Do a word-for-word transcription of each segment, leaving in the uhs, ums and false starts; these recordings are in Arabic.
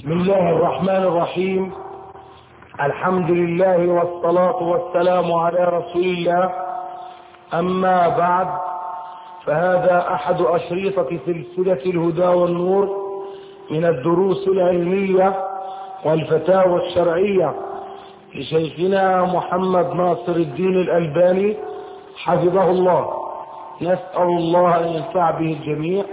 بسم الله الرحمن الرحيم. الحمد لله والصلاة والسلام على رسول الله. أما بعد، فهذا أحد أشريطة سلسلة الهدى والنور من الدروس العلمية والفتاوى الشرعية لشيخنا محمد ناصر الدين الألباني حفظه الله. نسأل الله أن ينفع به الجميع.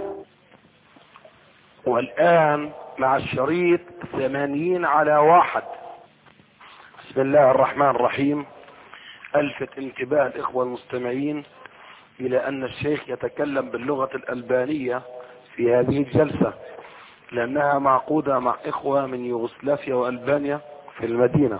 والآن مع الشريط ثمانين على واحد. بسم الله الرحمن الرحيم. ألفت انتباه الإخوة المستمعين إلى أن الشيخ يتكلم باللغة الألبانية في هذه الجلسة، لأنها معقودة مع إخوة من يوغوسلافيا وألبانيا في المدينة.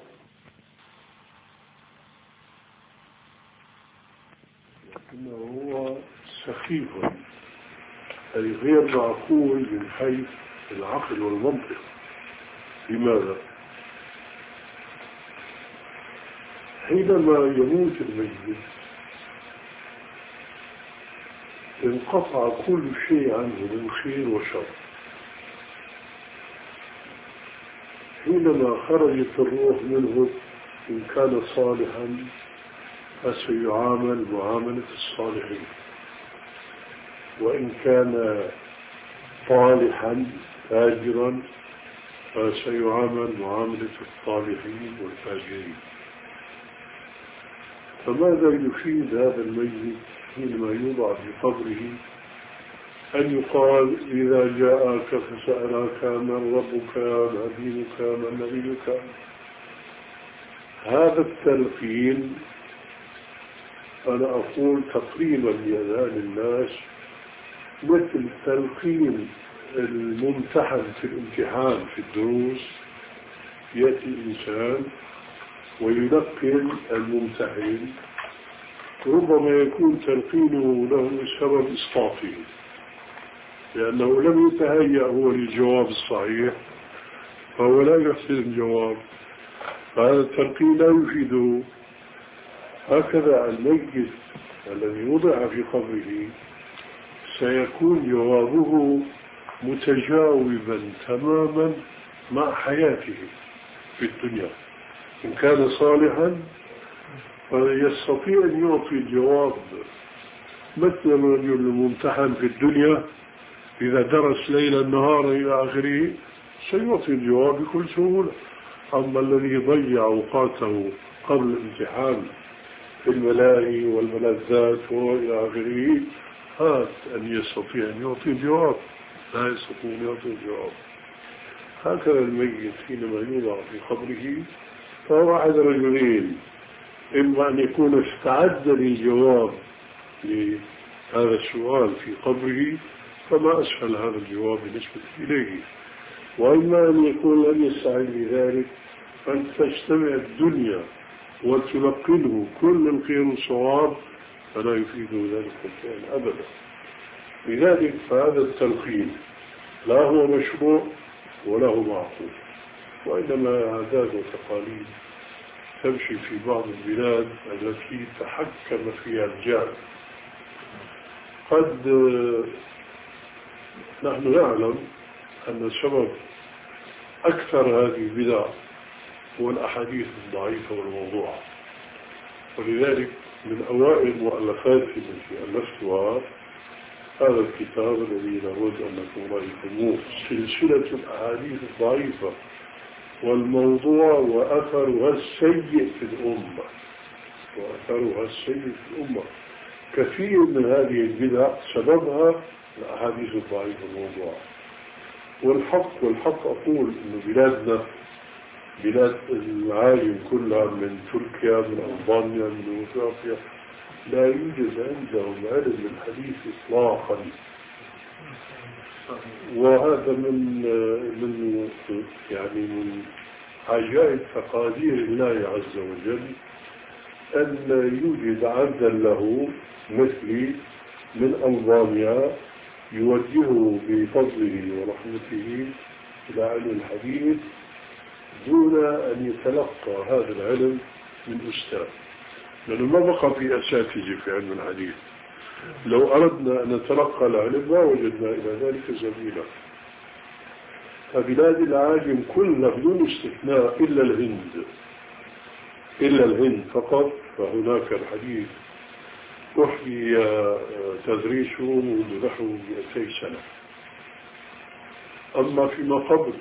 لكنه هو سخيف، أي غير معقول من حيث العقل والمنطق. لماذا؟ حينما يموت الميت انقطع كل شيء عنه من خير وشر. حينما خرجت الروح منه إن كان صالحا فسيعامل معاملة الصالحين، وإن كان طالحا فاجرا فسيعامل معاملة الطالحين والفاجرين. فماذا يفيد هذا الميت حينما يوضع في قبره أن يقال إذا جاءك فسألك من ربك ما دينك ما نبيك؟ هذا التلقين أنا أقول تقريبا لأذهان الناس مثل تلقين الممتحن في الامتحان في الدروس. يأتي الإنسان ويلقن الممتحن، ربما يكون تلقينه له سبب إسقاطه، لأنه لم يتهيأ هو للجواب الصحيح فهو لا يحسن الجواب، فهذا التلقين لا يفيده. هكذا الميت الذي وضع في قبره سيكون جوابه متجاوبا تماما مع حياته في الدنيا. إن كان صالحا فيستطيع أن يعطي الجواب مثل الرجل الممتحن في الدنيا إذا درس ليلا نهارا إلى آخره سيعطي الجواب بكل سهولة. أما الذي ضيع أوقاته قبل الامتحان في الملاهي والملذات وإلى آخره هذا أن يستطيع أن يعطي الجواب، لا يستطيع أن يعطي الجواب. هكذا الميت حينما يوضع في قبره فهو أحد رجلين: إما أن يكون استعد للجواب لهذا السؤال في قبره فما أسهل هذا الجواب بالنسبة إليه، وإما أن يكون لم يستعد لذلك فأن تجتمع الدنيا وتلقنه كل الخير والصواب فلا يفيده ذلك الشيء أبدا. لذلك فهذا التلقين لا هو مشروع ولا هو معقول، وإنما عادات وتقاليد تمشي في بعض البلاد التي تحكم فيها الجهل. قد نحن نعلم أن سبب أكثر هذه البدع هو الأحاديث الضعيفة والموضوعة، ولذلك من أوائل المؤلفات التي ألفتها هذا الكتاب الذي لابد أنكم رأيتموه: سلسلة الأحاديث الضعيفة والموضوع وأثرها السيء في الأمة وأثرها السيء في الأمة. كثير من هذه البدع سببها الأحاديث الضعيفة والموضوعة. والحق والحق أقول إن بلادنا بلاد العالم كلها من تركيا من ألبانيا من يوغوسلافيا لا يوجد عندهم علم الحديث إطلاقا، وهذا من من يعني من عجائب تقادير الله عز وجل أن يوجد عبدا له مثلي من ألبانيا يوجهه بفضله ورحمته إلى علم الحديث دون أن يتلقى هذا العلم من أستاذ، لأنه ما بقى في أساتذة في علم الحديث. لو أردنا أن نتلقى العلم ما وجدنا إلى ذلك سبيلا. فبلاد العاجم كلها بدون استثناء إلا الهند إلا الهند فقط، فهناك الحديث أحيي تدريسه منذ نحو مئتي سنة. أما فيما قبل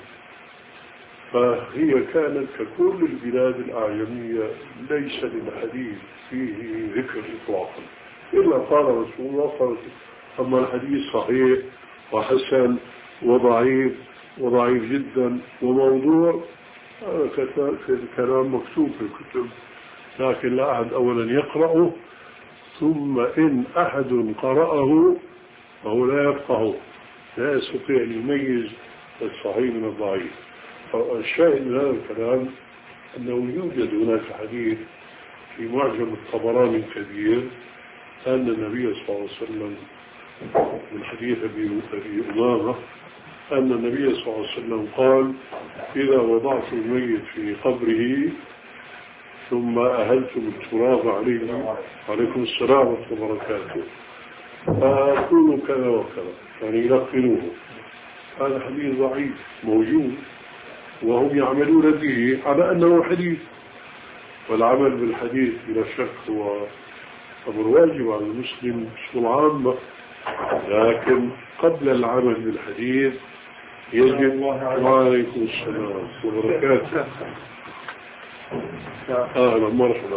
فهي كانت ككل البلاد الأعجمية ليس للحديث فيه ذكر إطلاقا إلا قال رسول الله صلى الله عليه وسلم. أما الحديث صحيح وحسن وضعيف وضعيف جدا وموضوع، هذا كلام مكتوب في الكتب، لكن لا أحد أولا يقرأه، ثم إن أحد قرأه فهو لا يفقهه، لا يستطيع أن يميز الصحيح من الضعيف. فالشاهد من هذا الكلام أنه يوجد هناك حديث في معجم الطبراني الكبير أن النبي صلى الله عليه وسلم من حديث أبي أمامة أن النبي صلى الله عليه وسلم قال: إذا وضعت الميت في قبره ثم أهلتم التراب عليه، عليكم السلام ورحمة الله وبركاته، فأقولوا كذا وكذا، يعني يلقنوه. هذا حديث ضعيف موجود وهم يعملون به على أنه حديث، والعمل بالحديث بلا شك هو أمر واجب على المسلم بصورة عامة، لكن قبل العمل بالحديث يجب. وعليكم السلام وبركاته. أهلا مرحبا.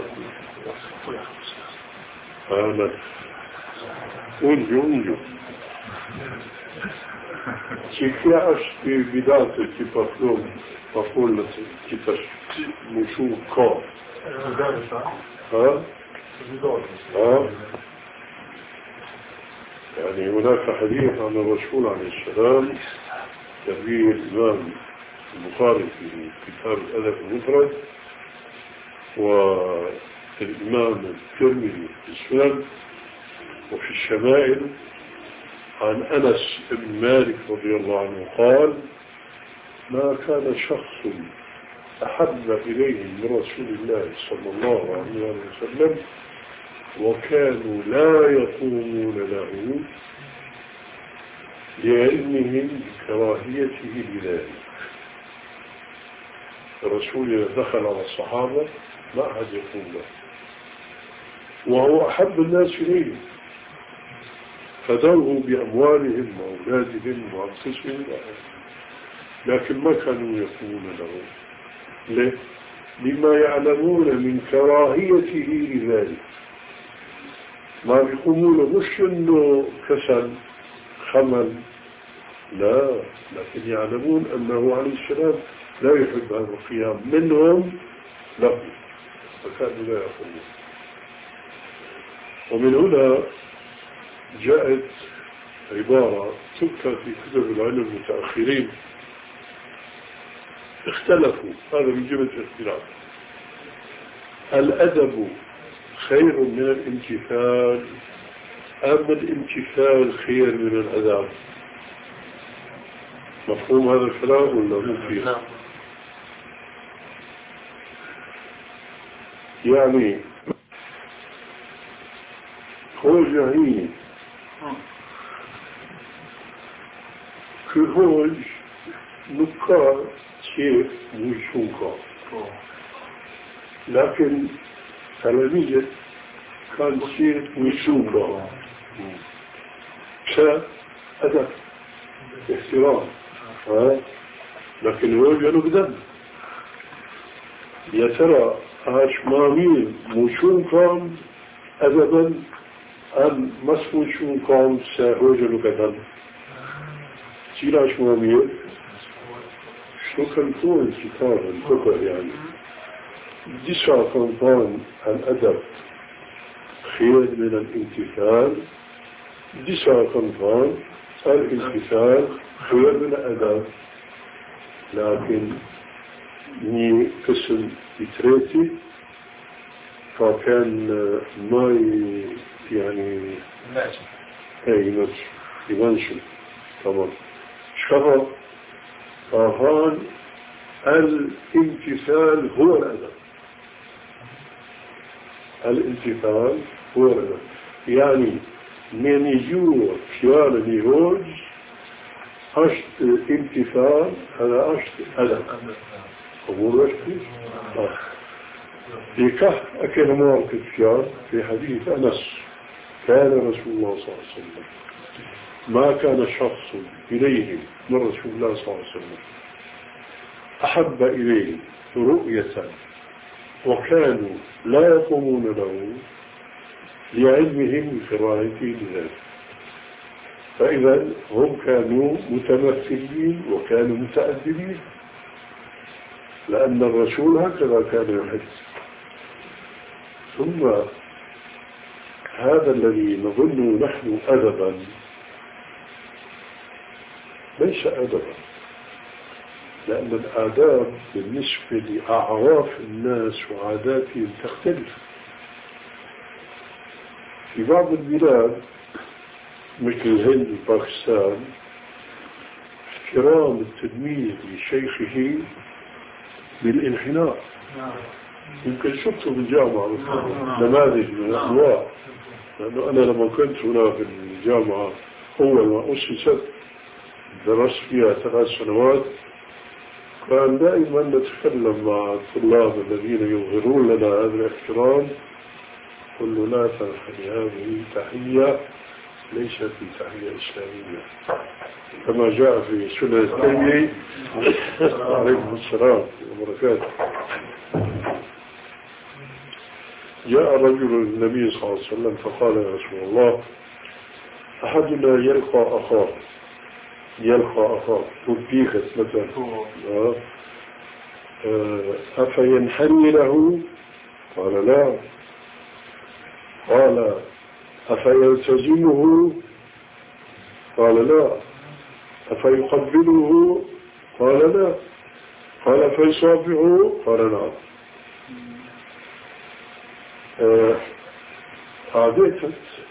أهلا. انجو انجو Çekiyaş bir bidat ki patron patronla kitaş muşu ka. ها؟ ها؟ يعني هناك حديث عن الرسول عليه السلام يرويه الإمام البخاري في كتاب الأدب المفرد، والإمام الترمذي في السنن، وفي الشمائل عن أنس بن مالك رضي الله عنه قال: ما كان شخص أحب إليه من رسول الله صلى الله عليه وسلم وكانوا لا يقومون له لعلمهم بكراهيته لذلك. الرسول دخل على الصحابة ما أحد يقوم له، وهو أحب الناس إليه، فدروا بأموالهم وأولادهم وأنفسهم، لكن ما كانوا يقومون له. ليه؟ لما يعلمون من كراهيته لذلك. ما بيقومون مش إنه كسل خمل، لا، لكن يعلمون أنه عليه السلام لا يحب هذا القيام منهم له، فكانوا لا يقومون. ومن هنا جاءت عبارة تذكر في كتب العلم المتأخرين، اختلفوا، هذا من جملة الاختلاف: الأدب خير من الامتثال أم الامتثال خير من الأدب؟ مفهوم هذا الكلام ولا ممكن؟ يعني هو جاهين كهوج نكار شيء مشوكا، لكن تلاميذ كان شيء مشوكا كأدب احترام، لكن هو جانو بدن. يا ترى هاشمامين مشوكا أدبا أم مسموشوكا سهو جانو بدن؟ سيراش مامير شو كان طول كتاب الكبر يعني ديسا كنطان الأدب خير من الامتثال، ديسا كنطان الامتثال خير من الأدب. لكن ني قسم بتريتي فكان ما يعني اي نفس يبانشو طبعا شرط. فهان الامتثال هو الأدب، الامتثال هو الأدب. يعني من يجور شوال نيهوج أشت امتثال هذا أشت أدب قبول أشتي في كه أكل مواقف كثير في حديث أنس كان رسول الله صلى الله عليه وسلم ما كان شخص إليه من رسول الله صلى الله عليه وسلم أحب إليه رؤية وكانوا لا يقومون له لعلمهم بكراهته لذلك. فإذا هم كانوا متمثلين وكانوا متأدبين لأن الرسول هكذا كان يحب. ثم هذا الذي نظن نحن أدبا ليس أدبا، لأن الآداب بالنسبة لأعراف الناس وعاداتهم تختلف. في بعض البلاد مثل الهند وباكستان احترام التلميذ لشيخه بالانحناء. يمكن شفته بالجامعة نماذج من الأنواع، لأنه أنا لما كنت هنا في الجامعة أول ما أسست درست فيها ثلاث سنوات كان دائما نتكلم مع الطلاب الذين يظهرون لنا هذا الاحترام، قل له لا تنحني، هذه تحية ليست بتحية إسلامية كما جاء في سنة الترمذي عليكم السلام وبركاته. جاء رجل النبي صلى الله عليه وسلم فقال يا رسول الله أحدنا يلقى أخاه يلقى أخاه تبيخت مثلا أفينحني له؟ قال لا. قال أفيلتزمه؟ قال لا. أفيقبله؟ قال لا. قال فيصافحه؟ قال نعم. عادة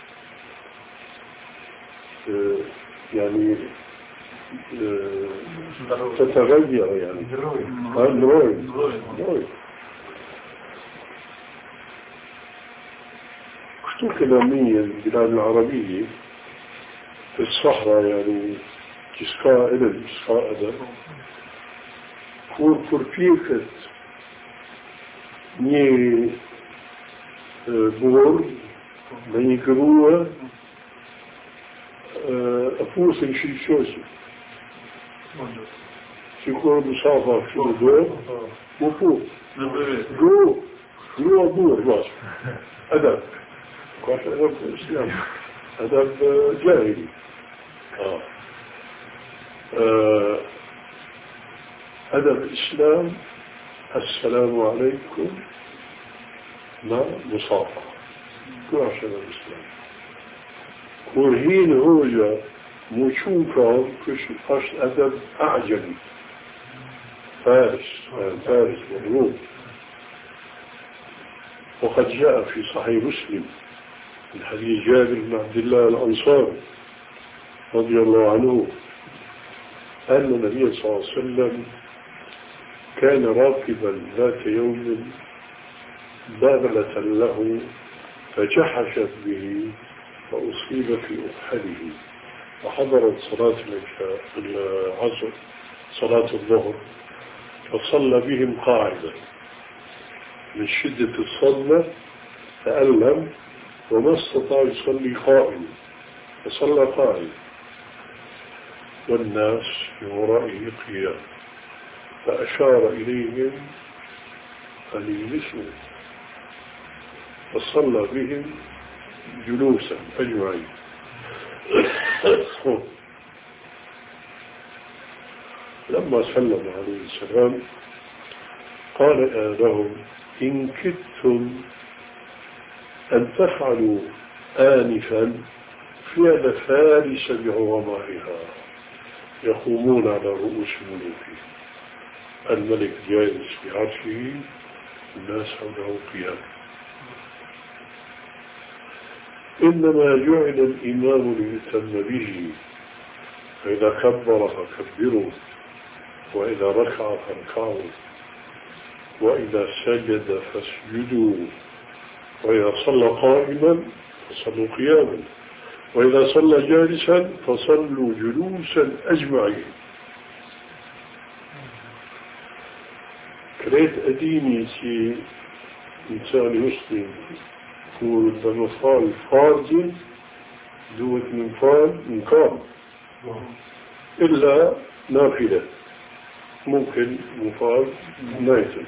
آه يعني آه تتغير يعني نروي نروي شتو كلامية البلاد العربية في الصحراء يعني كسكاء إلى كسكاء أدب كور كوربيكت ني بور بني كروة أفوس شي شوشي شكور بصافة شو دور وفوق جو جو دور باش أدب قاش أدب الإسلام أدب جاهلي آه. آه. أدب الإسلام السلام عليكم ما مصافة كو عشان الإسلام كورهين هوجا موشوكا كش أشت أدب أعجمي فارس فارس والروم. وقد جاء في صحيح مسلم من حديث جابر بن عبد الله الأنصاري رضي الله عنه أن النبي صلى الله عليه وسلم كان راكبا ذات يوم باغلة له فجحشت به فأصيب في أكحله وحضرت صلاة العصر صلاة الظهر فصلى بهم قاعدا من شدة الصدمة تألم وما استطاع يصلي قائما فصلى قائما والناس من ورائه قيام فأشار إليهم أن يجلسوا فصلى بهم جلوسا أجمعين. لما سلم عليه السلام قال لهم إن كدتم أن تفعلوا آنفا فعل فارس بعظمائها يقومون على رؤوس ملوكهم. الملك جالس بعرشه الناس حوله قيام. إنما جعل الإمام ليتم به فإذا كبر فكبروا وإذا ركع فاركعوا وإذا سجد فاسجدوا وإذا صلى قائما فصلوا قياما وإذا صلى جالسا فصلوا جلوسا أجمعين. كريت أديني سي إنسان مسلم يقول بمفعل فارض دوت من فعل من قام إلا نافلة ممكن مفعل نافل.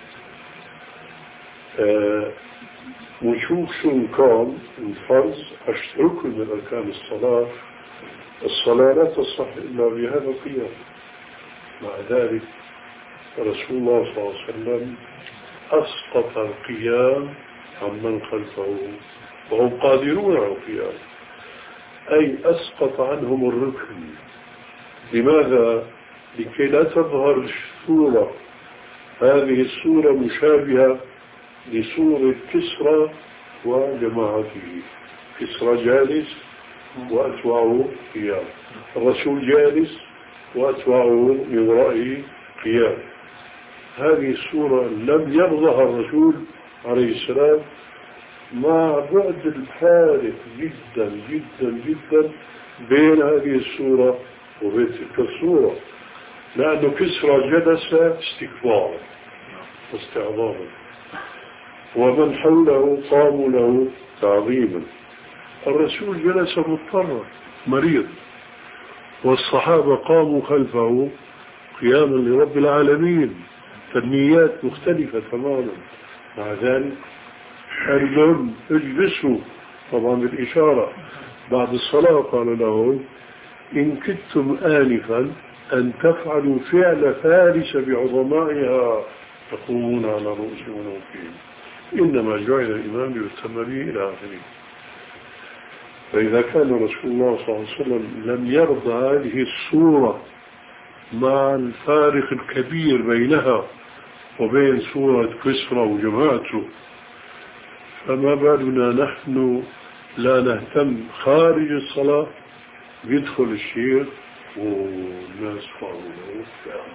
آه ونشوف شو كان الفرض أشترك من أركان الصلاة. الصلاة لا تصح إلا بهذا القيام. مع ذلك رسول الله صلى الله عليه وسلم أسقط القيام عمن خلفه وهم قادرون على القيام، أي أسقط عنهم الركن. لماذا؟ لكي لا تظهر الصورة، هذه الصورة مشابهة لصورة كسرى وجماعته. كسرى جالس وأتباعه قيام، الرسول جالس وأتباعه من رأيه قيام. هذه الصورة لم يرضها الرسول عليه السلام، مع بعد الفارق جدا جدا جدا بين هذه الصورة وبين تلك الصورة، لأنه كسرى جلس استكبارا واستعظاما، ومن حوله قاموا له تعظيما. الرسول جلس مضطرا مريض، والصحابة قاموا خلفه قياما لرب العالمين، فالنيات مختلفة تماما. مع ذلك المهم اجلسوا، طبعا بالإشارة بعد الصلاة قال لهم إن كدتم آنفا أن تفعلوا فعل فارس بعظمائها تقومون على رؤوس منوكين، إنما جعل الإمام ليتم به إلى آخره. فإذا كان رسول الله صلى الله عليه وسلم لم يرضى هذه الصورة مع الفارق الكبير بينها وبين سورة كسرى وجماعته، فما بالنا نحن لا نهتم خارج الصلاة يدخل الشيخ والناس فاضلين.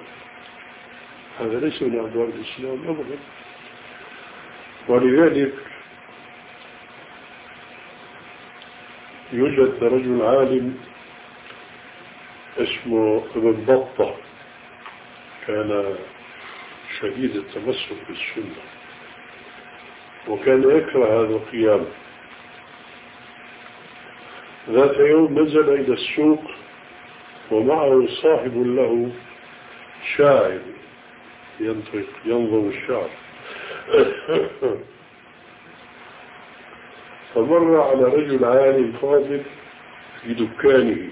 هذا ليس من أدوار الإسلام أبدا. ولذلك يوجد رجل عالم اسمه ابن بطة، كان شديد التمسك بالسنة، وكان يكره هذا القيام. ذات يوم نزل إلى السوق ومعه صاحب له شاعر ينطق ينظم الشعر. فمر على رجل عالم فاضل في دكانه.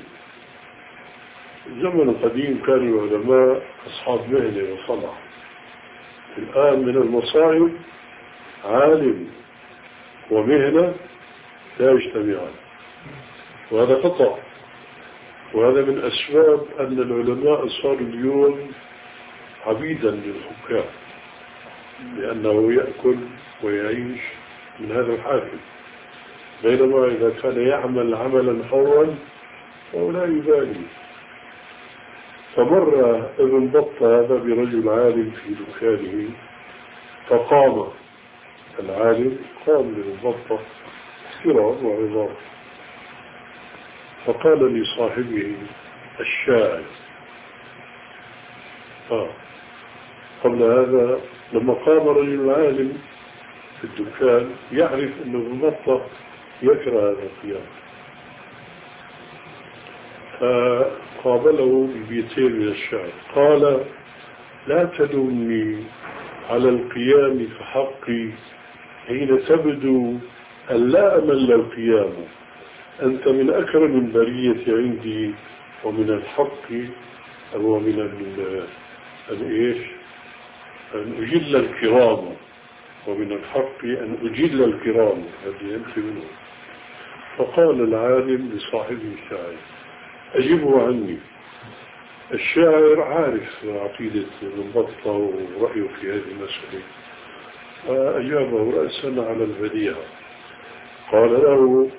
زمن قديم كان العلماء أصحاب مهنة وصنعة، الآن من المصائب عالم ومهنة لا يجتمعان، وهذا خطأ. وهذا من أسباب أن العلماء صاروا اليوم عبيدا للحكام، لأنه يأكل ويعيش من هذا الحاكم، بينما إذا كان يعمل عملا حرا فهو لا يبالي. فمر ابن بطة هذا برجل عالم في دكانه، فقام العالم، قام لابن بطة احترام وعظام، فقال لصاحبه الشاعر آه. قبل هذا لما قام رجل عالم في الدكان يعرف أن ابن بطة يكره هذا القيام، فقابله ببيتين من الشعر. قال لا تلومني على القيام فحقي حين تبدو أن لا أمل القيام، أنت من أكرم البرية عندي، ومن الحق أو من الإيش أن أجل الكرام، ومن الحق أن أجل الكرام. هذه يمكن. فقال العالم لصاحبه الشاعر أجبه عني. الشاعر عارف عقيدة ابن بطة ورأيه في هذه المسألة، فأجابه رأسا على البديهة. قال له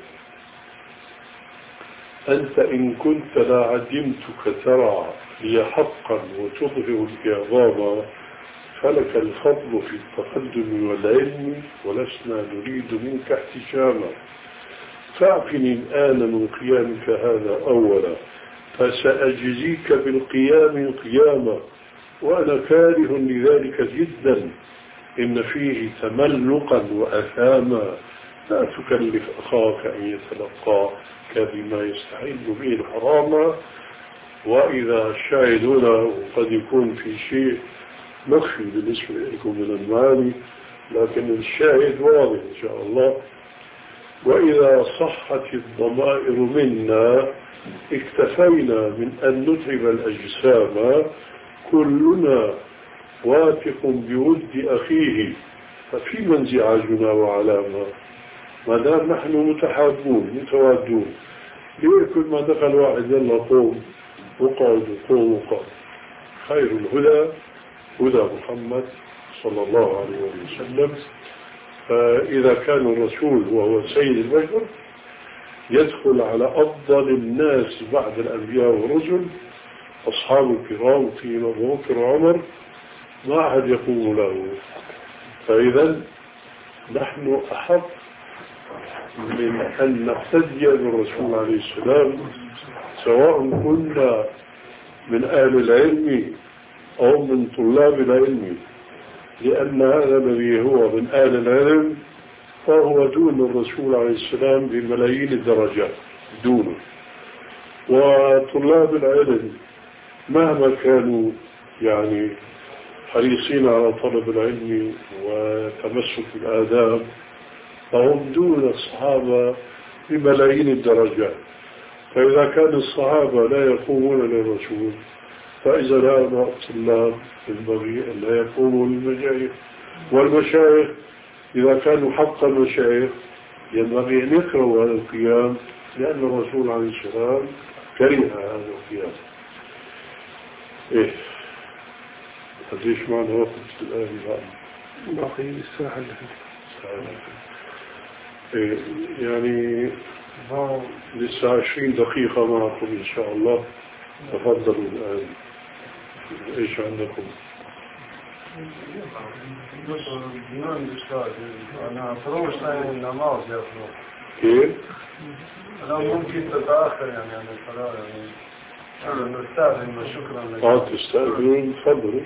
أنت إن كنت لعدمتك ترى لي حقا وتظهر الإعظام، فلك الفضل في التقدم والعلم، ولسنا نريد منك احتشاما. فاعقني الآن من قيامك هذا أولا، فسأجزيك بالقيام قياما، وأنا كاره لذلك جدا، إن فيه تملقا وأثاما. لا تكلف أخاك أن يتلقاك بما يستحل به الحرام. وإذا الشاهد هنا قد يكون في شيء مخفي بالنسبة لكم من المعاني، لكن الشاهد واضح إن شاء الله. وإذا صحت الضمائر منا اكتفينا من أن نتعب الأجسام، كلنا واثق بود أخيه، ففيما انزعاجنا وعلامة ما دام نحن متحابون متوادون؟ ليه كل ما دخل واحد يلا قوم وقعد وقوم وقعد؟ خير الهدى هدى محمد صلى الله عليه وسلم. فإذا كان الرسول وهو سيد البشر يدخل على أفضل الناس بعد الأنبياء والرسل أصحاب الكرام فيهم أبو بكر وعمر، ما أحد يقوم له. فإذا نحن أحق من أن نقتدي بالرسول عليه السلام، سواء كنا من أهل العلم أو من طلاب العلم، لأن هذا الذي هو من أهل العلم فهو دون الرسول عليه السلام بملايين الدرجات دونه. وطلاب العلم مهما كانوا يعني حريصين على طلب العلم وتمسك الآداب فهم دون الصحابة بملايين الدرجات. فإذا كان الصحابة لا يقومون للرسول، فإذا هؤلاء الطلاب ينبغي أن لا يقوموا للمشايخ، والمشايخ إذا كانوا حق المشايخ ينبغي أن يكرهوا هذا القيام، لأن الرسول عليه السلام كره هذا القيام. إيه قديش معنا وقت الآن؟ باقي الساعة إيه يعني لسه عشرين دقيقة معكم إن شاء الله. تفضلوا الآن، إيش عندكم؟ أنا فروش ثاني النماز يا أخوة. كيف؟ أنا ممكن تتأخر يعني عن الصلاة يعني. أنا نستأذن وشكرا لك. آه تستأذنون، تفضلوا.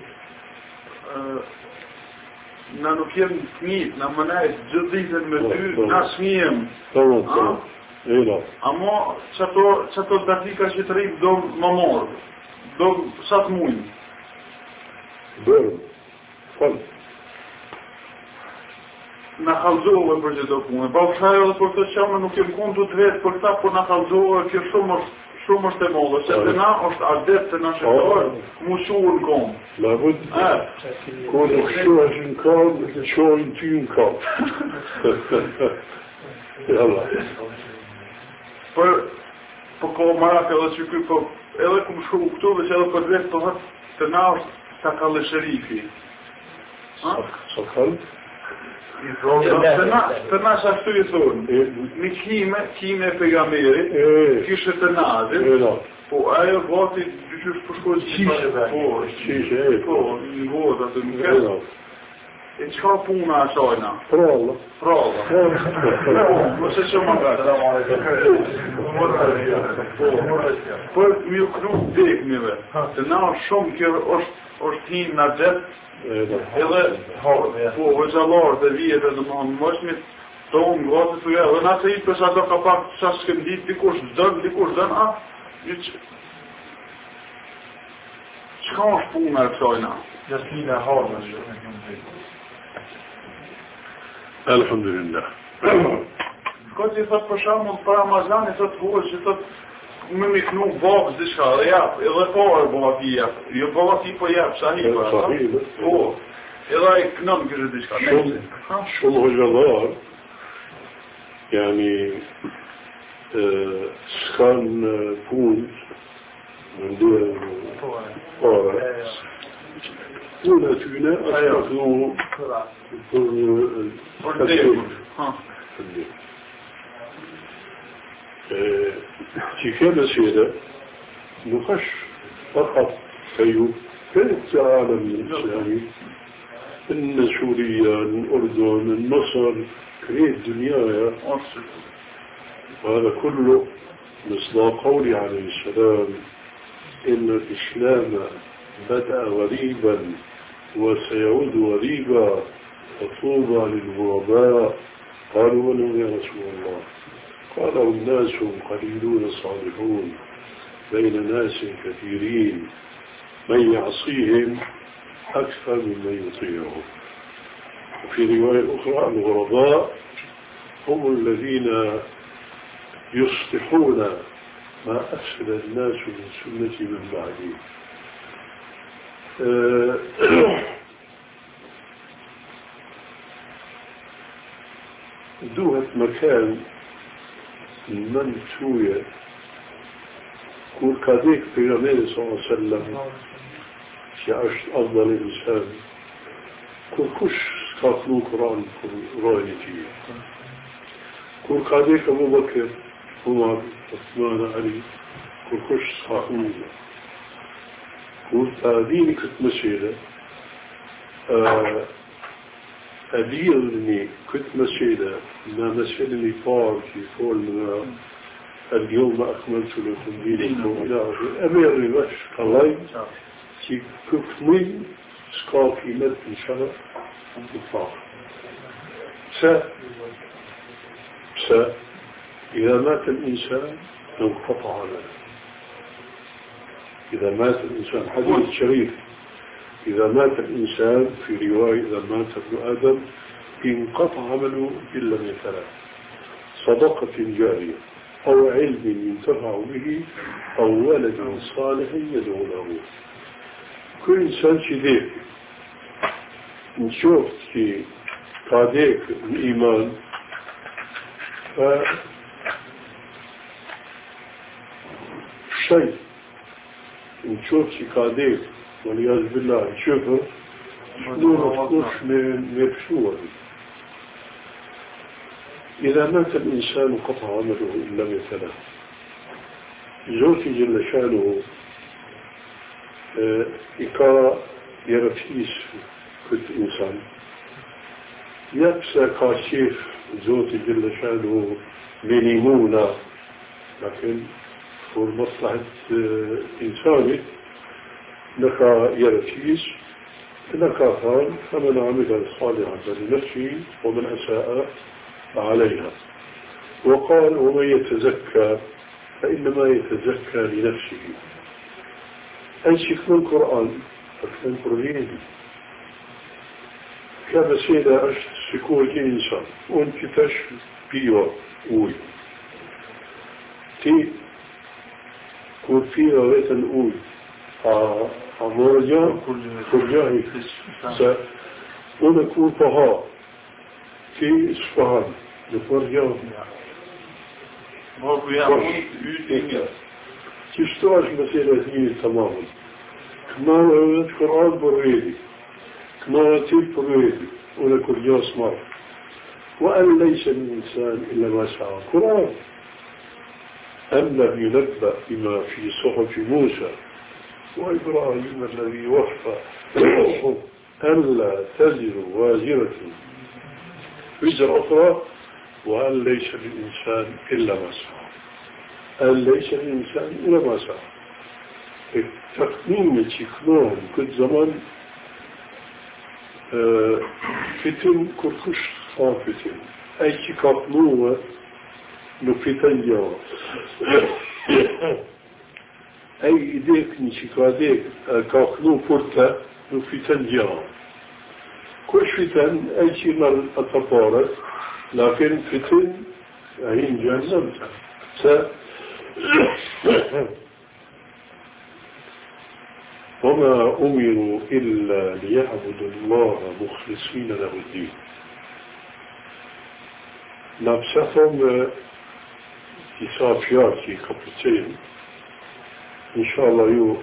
Në nuk jem fëmijë, në më nejtë gjithë ditën me ty, na smijem. Tamam, tamam. Eyla. Ama çato çato dakika që të rrim do më morë. Do sa të mujnë. Bërë. Falë. Na kallëzove për çdo punë. Po fshaj edhe për të qamë nuk jem kontu të vetë për ta, por na kallëzove kjo shumë është shumë është e mollë, se të na është adet të na shëtorë, mu shuhë në komë. Labud, kur në kështu është në kam, të qojnë ty në kam. Jalla. Për, për kohë marak edhe që kuj, për edhe këmë shku këtu, dhe që edhe për vetë të hëtë të na është sakallë shërifi. Sakallë? Të na shashtu i thonë, në kime, kime e pegamerit, kishtë të nazit, po ajo vati dyqysh përshkojnë qishë, po, qishë, po, në vota të nuk e, e qka puna asajna? Pralla. Pralla. Po, se që më gërë. Për më ju kru deknive, të na shumë kërë është hinë në gjithë, edhe po vëgjallarë dhe vijet e dhe më më mëshmit të unë gëtë të ja, dhe nëse i përsa do ka pak qa shkëndit dikush dënë, dikush dënë, a qëka është punë e kësojna? Jasmina harë Alhamdulillah. Këtë i thëtë për shamë për Ramazan i thëtë vuë që thëtë me mi knu vakës dhe shka dhe japë, edhe parë baki japë, jo baki po japë, sahi për ata, po, edhe i knëm kështë dhe shka. Shumë hoxalar, yani, s'kan punë, në ndërë para, punë atyne, ashtë kënu për të të كيف مسيرة نخش فقط أيوب كانت العالم الإسلامي إن سوريا الأردن مصر كريت دنيا وهذا كله مصداق قوله عليه السلام إن الإسلام بدأ غريبا وسيعود غريبا فطوبى للغرباء. قالوا ومن يا رسول الله؟ قال هم ناس قليلون صالحون بين ناس كثيرين من يعصيهم أكثر ممن يطيعهم. وفي رواية أخرى الغرباء هم الذين يصلحون ما أفسد الناس من سنة من بعدهم. دوهة مكان من شوية كل كذلك في النبي صلى الله عليه وسلم شعشت أفضل الإنسان كل كش كافلو قرآن رأي فيه كل كذلك أبو بكر عمر عثمان علي كل كش كافلو كل تادين كنت مسيرة أديرني كنت مسيرة ما مسيرني فاركي فول من اليوم أكملت لكم دينكم إلى آخره أمير باش قضاي كي كفمي سكافي مد شرف إطلاق س س إذا مات الإنسان انقطع عمله. إذا مات الإنسان حديث شريف إذا مات الإنسان في رواية إذا مات ابن آدم انقطع عمله إلا من ثلاث: صدقة جارية أو علم ينتفع به أو ولد صالح يدعو له. كل إنسان شديد نشوف في قاديك الإيمان فشيء نشوف في قاديك والعياذ بالله نشوفه نور مش مرشوه. إذا مات الإنسان قطع عمله إلا من ثلاث: زوجي جل شانه إقارة يرفيس كنت إنسان يبسى كاشيف زوجي جل شانه منيمونة لكن فور مصلحة إنساني لك يرفيس لك فان فمن عمل صالحا فلنفسه ومن أساء عليها. وقال ومن يتزكى فإنما يتزكى لنفسه. أي شيء من القرآن فكان قرآن كما سيدا أشت سكوة إنسان وانت تشف بيوة أوي تي كون فيها غيثا أوي عمرجان فرجاهي ونكون طهار في إصفهان لفرجان تشتغل مسألة هي تماما كما رأيت قرآن بريدي كما رأيت بريدي ونكون جاس مر وأن ليس من إنسان إلا ما سعى قرآن. أم لم ينبأ بما في صحف موسى وإبراهيم الذي وفى ألا تزر وازرة وزر أخرى وأن ليس للإنسان إلا ما سعى. أن ليس للإنسان إلا ما سعى. التقنين تكنون كل زمان فتن كركش صافتن أي تكنون نفتن جوا أي إيديك نشكاديك كاخنو فرتا نفتن جوا كل فتن أي شيء من التطارق لكن فتن عين جهنم س وما أمروا إلا ليعبدوا الله مخلصين له الدين. نفسهم إصافياتي كابتين إن شاء الله يو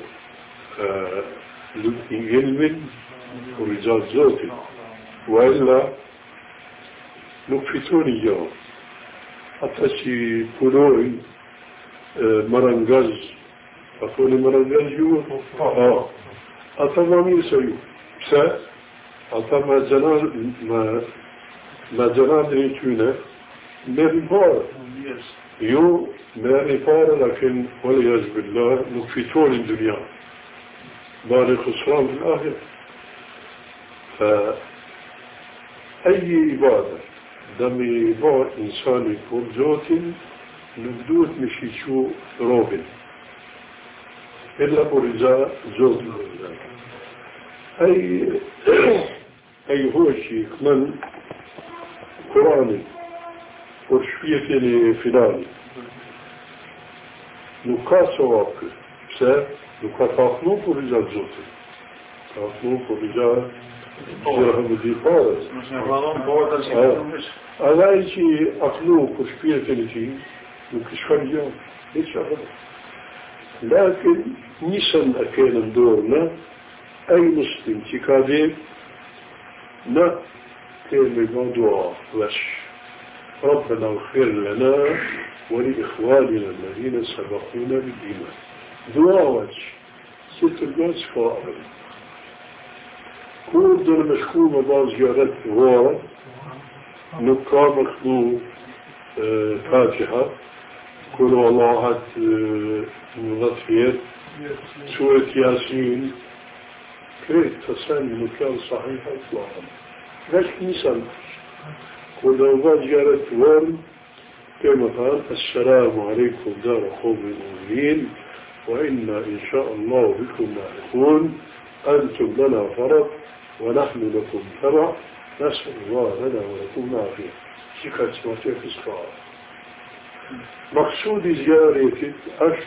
لنجلمن ورجال زوتي وإلا نكفتوني جو حتى شي بلوري مرنجز أقول مرنجز يو آه أتما ميسيو بسا أتما جنان ما ما جنان ريتونا merri parë. Jo, merri parë, lakin, waliyaz billah, nuk fitonin dunja. Bari khusran fil akhir. فأي عبادة دم يبار إنسان يكون زوتين نبدوت مشي شو روبن إلا برزاء زوت أي أي هو شيء من قرآن ورشفية فلاني نكاسة واقع بسا نكاتاقنو برزاء زوتين تاقنو برزاء جرهم دي خالص هذا شيء أخلوق وشبيه ثلاثي وكشفان اليوم ليش أخذ لكن نسن أكينا دورنا أي مسلم تكاديب لا كلمة دعاء وش ربنا اغفر لنا ولإخواننا الذين سبقونا بالإيمان دعاء وش ست الناس فاعل كل دول مشكومة بعض زيارات غارة نقام مخلوق فاتحة كل والله مغطيات سورة ياسين كريت تساني مكان صحيح إطلاقا ليش نسان كل بعض زيارات غارة كما قال السلام عليكم دار قوم المؤمنين وإنا إن شاء الله بكم لاحقون أنتم لنا فرض ونحن لكم تبع نسأل الله لنا ولكم نافية شكرا سمعتها في الصلاة مقصود زيارة أش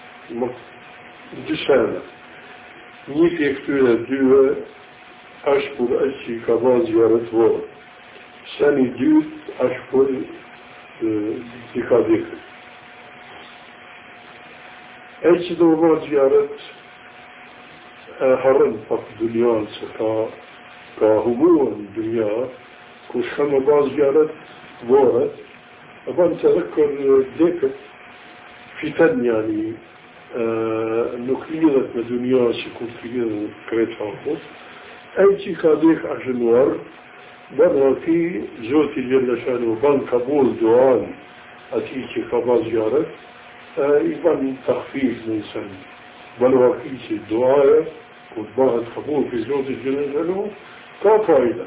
دسانة نيك يكتونا دوة أشبر أشي كبا زيارة وار سنة دوت أشبر ديكاديك أشي دوما زيارة هرن فقط دنيا سكا كهموم الدنيا كوش خم بعض زيارات وارد أبان تذكر ذيك فتن يعني نكليلة الدنيا سيكون كليلة كريت حافظ أي شيء كذلك أجنوار برا في زوتي جل شانه بان قبول دعاء أتيجي كبا زيارات يبان تخفيف من سن بل وكيس الدعاء وضباط قبول في زوج الجنازة كفايدة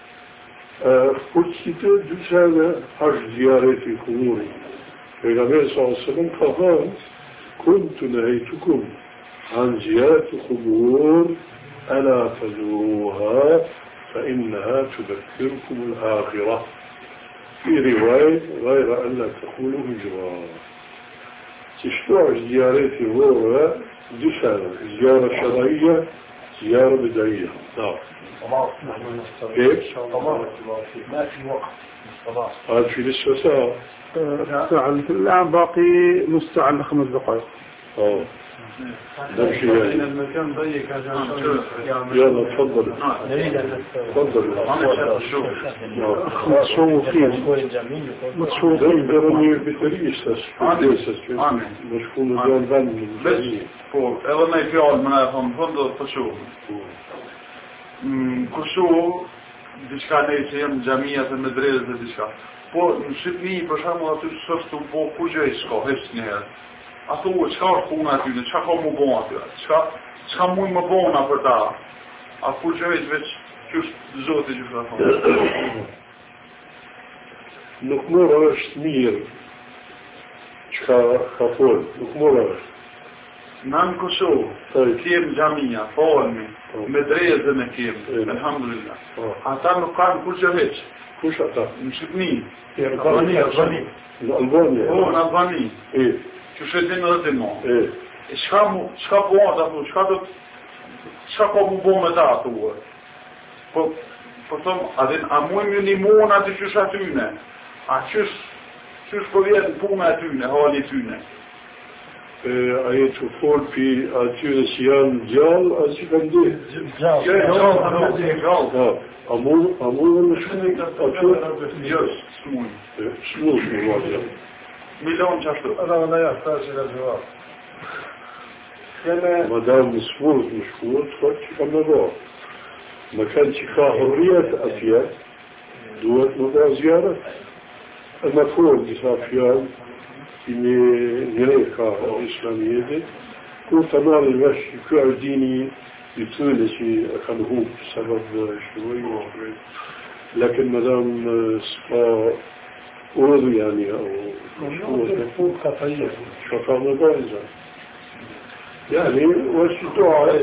قلت دوسانة حج زيارة القبور النبي صلى الله عليه وسلم قال كنت نهيتكم عن زيارة القبور ألا تزوروها فإنها تذكركم الآخرة في رواية غير أن لا تقولوا هجرا تشتوع زيارة القبور دوسانة زيارة شرعية زيارة بدائية نعم كيف؟ ما في وقت الصلاة هذا في لسه ساعة ساعة الآن باقي نص ساعة إلى خمس دقائق اه نمشي يعني المكان ضيق يلا تفضل تفضل متصوفين متصوفين درني بتريس مشكون جان بان eller nej fjall men är från hundra person kushu diçka ne që janë xhamia të medrezës dhe diçka po në Shqipëri për shembull aty s'është po kugjë s'ka hiç njëherë ato çka është puna aty ne çka ka më bon aty çka çka mund më bona për ta a kugjë veç çu zoti ju ka thonë nuk morë është mirë çka ka fol nuk morë është Nan Kosovë, kem xhamia, falmi, medrezën e kem, elhamdulillah. Ata nuk kanë kur gjë veç. Kush ata? Në Shqipni. Në Albani, Albani. Në Albani. Po, në Albani. E. Që shetin edhe të mo. E. E çka mu, çka po ata thu, çka do çka po mu bo me ta thu. Po, po thom, a din a mujmë ju nimon aty qysh atyne. A qysh qysh po vjen puna atyne, hali atyne. Aje të folë për atyre që janë gjallë, a që kanë dhe? Gjallë, gjallë, gjallë. A mundë në shkënë ato? Jo, s'mujnë. S'mujnë shkënë vajtë. Milion që ashtu. Ada në ja, ta që ka gjëva. Madame në s'mujnë në shkënë, të fakë që kam në bërë. Më kanë që ka hërriat atje, duhet në bërë zjarët. المفهوم إسرافيان إني نريكا الإسلامية كنت أمر المشي كأرديني يتونسي أخذه بسبب شوي لكن مدام سقا أوضو يعني أو مفهوم قطعية شفاء مبارزة يعني وش دعاء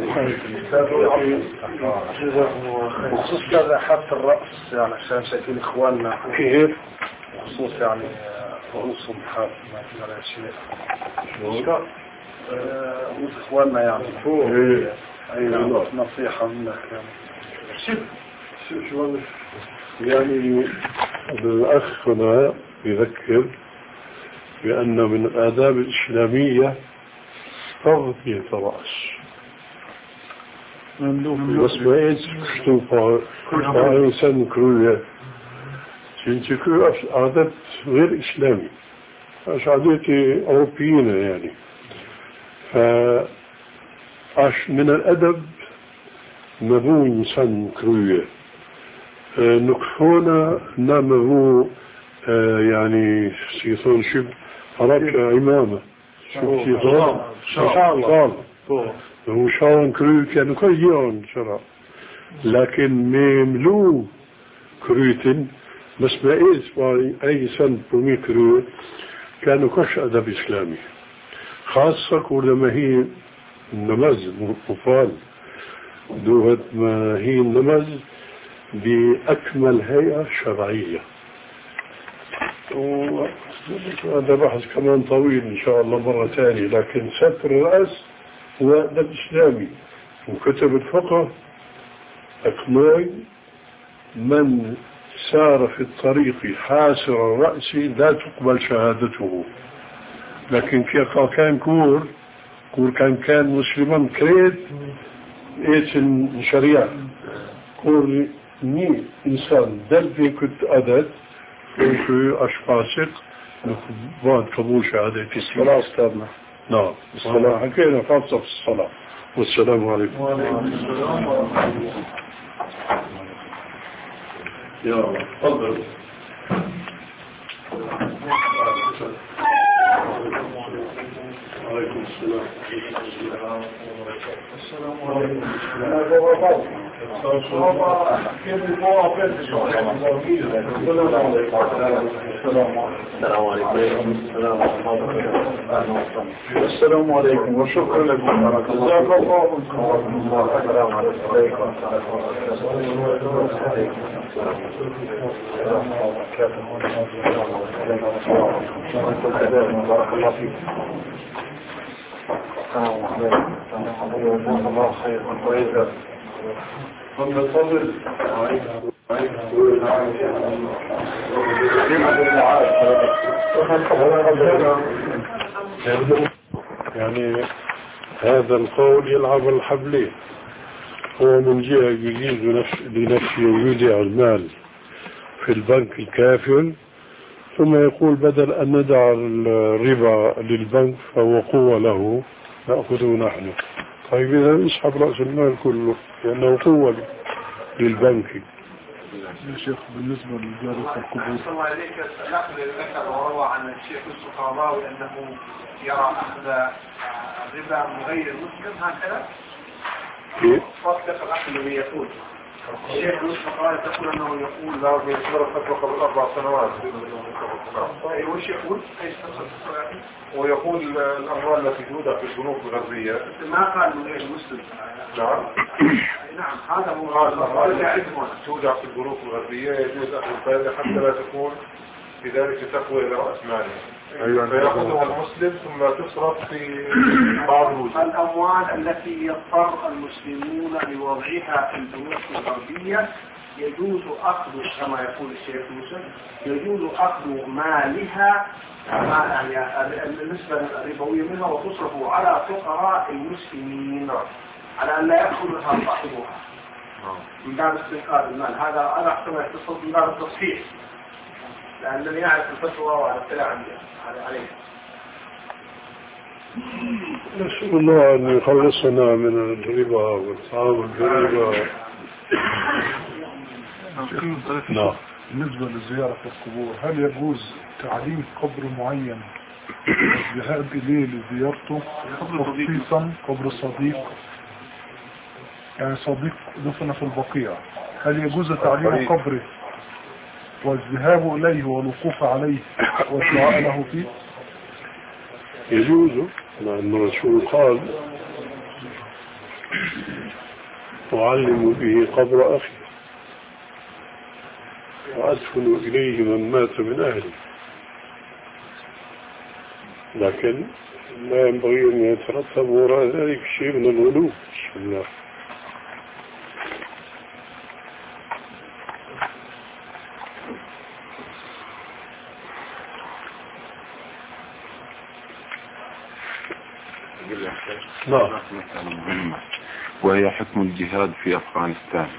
بخصوص كذا حتى الرأس يعني عشان شايفين إخواننا كيف بخصوص يعني رؤوسهم حاف ما في ولا شيء رؤوس إخواننا يعني أي نصيحة منك يعني شو يعني الأخ هنا يذكر بأن من الآداب الإسلامية تغطية الرأس بس ما إيش كشتوفا كشتوفا إنسان كروية çünkü كروية عادات غير إسلامي مش عادات أوروبيين يعني فعش من الأدب مبو إنسان كروية نكفونا نامه يعني سيطان شب عرب إمامة سيطان شعال هو شعال كروي كانوا كيان شرع لكن مملو كرويتن بس ما إيز أي سنة بمي كروي كانوا كش أدب إسلامي خاصة كلما هي نمز مفال دوهت ما هي نمز بأكمل هيئة شرعية وهذا بحث كمان طويل إن شاء الله مرة ثانية لكن ستر الرأس هو أدب إسلامي وكتب الفقه أقناي من سار في الطريق حاسر الرأس لا تقبل شهادته لكن كي كان كور كور كان كان مسلما كريت إيش الشريعة كور ني إنسان دل في كنت أدد في أشخاصك بعد قبول شهادة الصلاة أستاذنا نعم الصلاة حكينا خاصة في الصلاة والسلام عليكم يا الله تفضل عليكم السلام السلام عليكم السلام عليكم وشكرا لكم جزاك الله السلام عليكم بارك الله فيك السلام الله خير وإذا فلنصبر يعني هذا القول يلعب الحبلين هو من جهة يجيز لنفسه ويودع المال في البنك الكافل ثم يقول بدل أن ندع الربا للبنك فهو قوة له نأخذه نحن طيب إذا يسحب رأس المال كله لأنه قوة للبنك يا شيخ بالنسبة للجارة القبور صلى الله عليك نقل ذكر وروى عن الشيخ السخاوي أنه يرى أخذ الربا من غير المسلم هكذا فاطلق العقل ويقول الشيخ السخاوي تقول أنه يقول لا يصدر فتوى قبل أربع سنوات أيوة وش يقول؟ ويقول الأموال التي تودع في البنوك الغربية ما قال من غير المسلم نعم نعم هذا هو الأموال تودع في البنوك الغربية يجوز أخذ الفائدة حتى لا تكون في ذلك تقوى إلى رأس ماله فيأخذها المسلم ثم تصرف في بعض الوجه الأموال التي يضطر المسلمون لوضعها في البنوك الغربية يجوز أخذ كما يقول الشيخ موسى يجوز أخذ مالها يعني النسبة الربوية منها وتصرف على فقراء المسلمين على أن لا يأخذها صاحبها من باب استنقاذ المال هذا أنا أحسن يتصل من باب التصحيح لأنني أعرف الفتوى وعلى اطلاع عليه نسأل الله أن يخلصنا من الربا والتعامل بالربا. نعم بالنسبة لزيارة القبور هل يجوز تعليم قبر معين والذهاب إليه لزيارته خصيصا قبر صديق يعني صديق دفن في البقيع هل يجوز تعليم قبره والذهاب إليه والوقوف عليه والدعاء له فيه؟ يجوز لأن الرسول قال أعلم به قبر أخي وأدفن إليه من مات من أهله لكن لا ينبغي أن يترتب وراء ذلك شيء من الغلو. بسم الله. نعم. وهي حكم الجهاد في أفغانستان.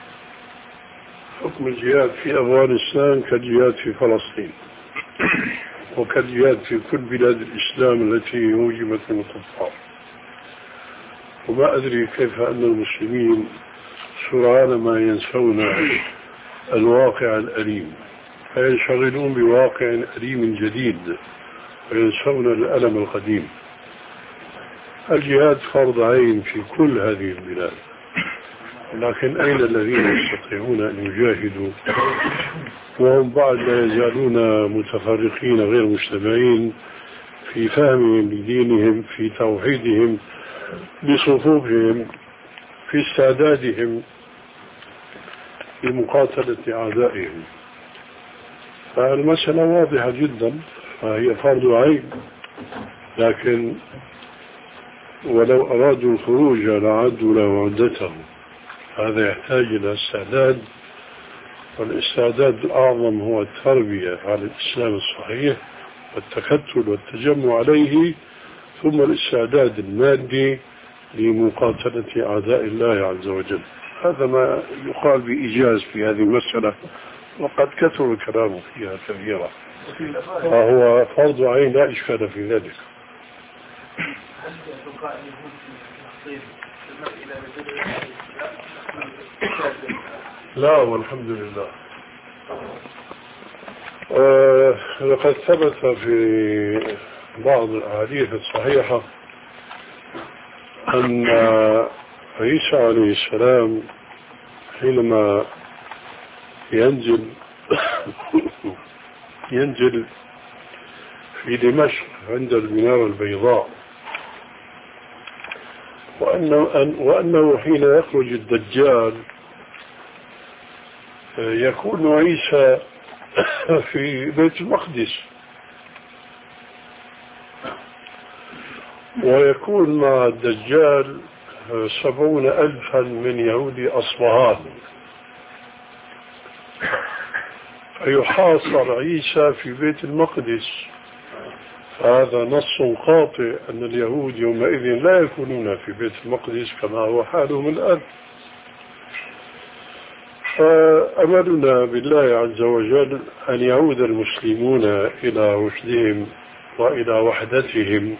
حكم الجهاد في أفغانستان كالجهاد في فلسطين وكالجهاد في كل بلاد الإسلام التي هوجمت من الكفار. وما أدري كيف أن المسلمين سرعان ما ينسون الواقع الأليم فينشغلون بواقع أليم جديد وينسون الألم القديم. الجهاد فرض عين في كل هذه البلاد لكن أين الذين يستطيعون أن يجاهدوا وهم بعد لا يزالون متفرقين غير مجتمعين في فهمهم لدينهم في توحيدهم بصفوفهم في استعدادهم لمقاتلة أعدائهم. فالمسألة واضحة جدا فهي فرض عين لكن ولو أرادوا الخروج لعدوا له عدته. هذا يحتاج إلى استعداد والاستعداد الأعظم هو التربية على الإسلام الصحيح والتكتل والتجمع عليه ثم الاستعداد المادي لمقاتلة أعداء الله عز وجل. هذا ما يقال بإيجاز في هذه المسألة وقد كثر الكلام فيها كثيرا فهو فرض عين لا إشكال في ذلك. لا والحمد لله. آه لقد ثبت في بعض الأحاديث الصحيحة أن عيسى عليه السلام حينما ينزل ينزل في دمشق عند المنارة البيضاء وأنه, وأنه حين يخرج الدجال يكون عيسى في بيت المقدس ويكون مع الدجال سبعون ألفا من يهود أصفهان فيحاصر عيسى في بيت المقدس. هذا نص قاطع أن اليهود يومئذ لا يكونون في بيت المقدس كما هو حالهم الآن. فأملنا بالله عز وجل أن يعود المسلمون إلى رشدهم وإلى وحدتهم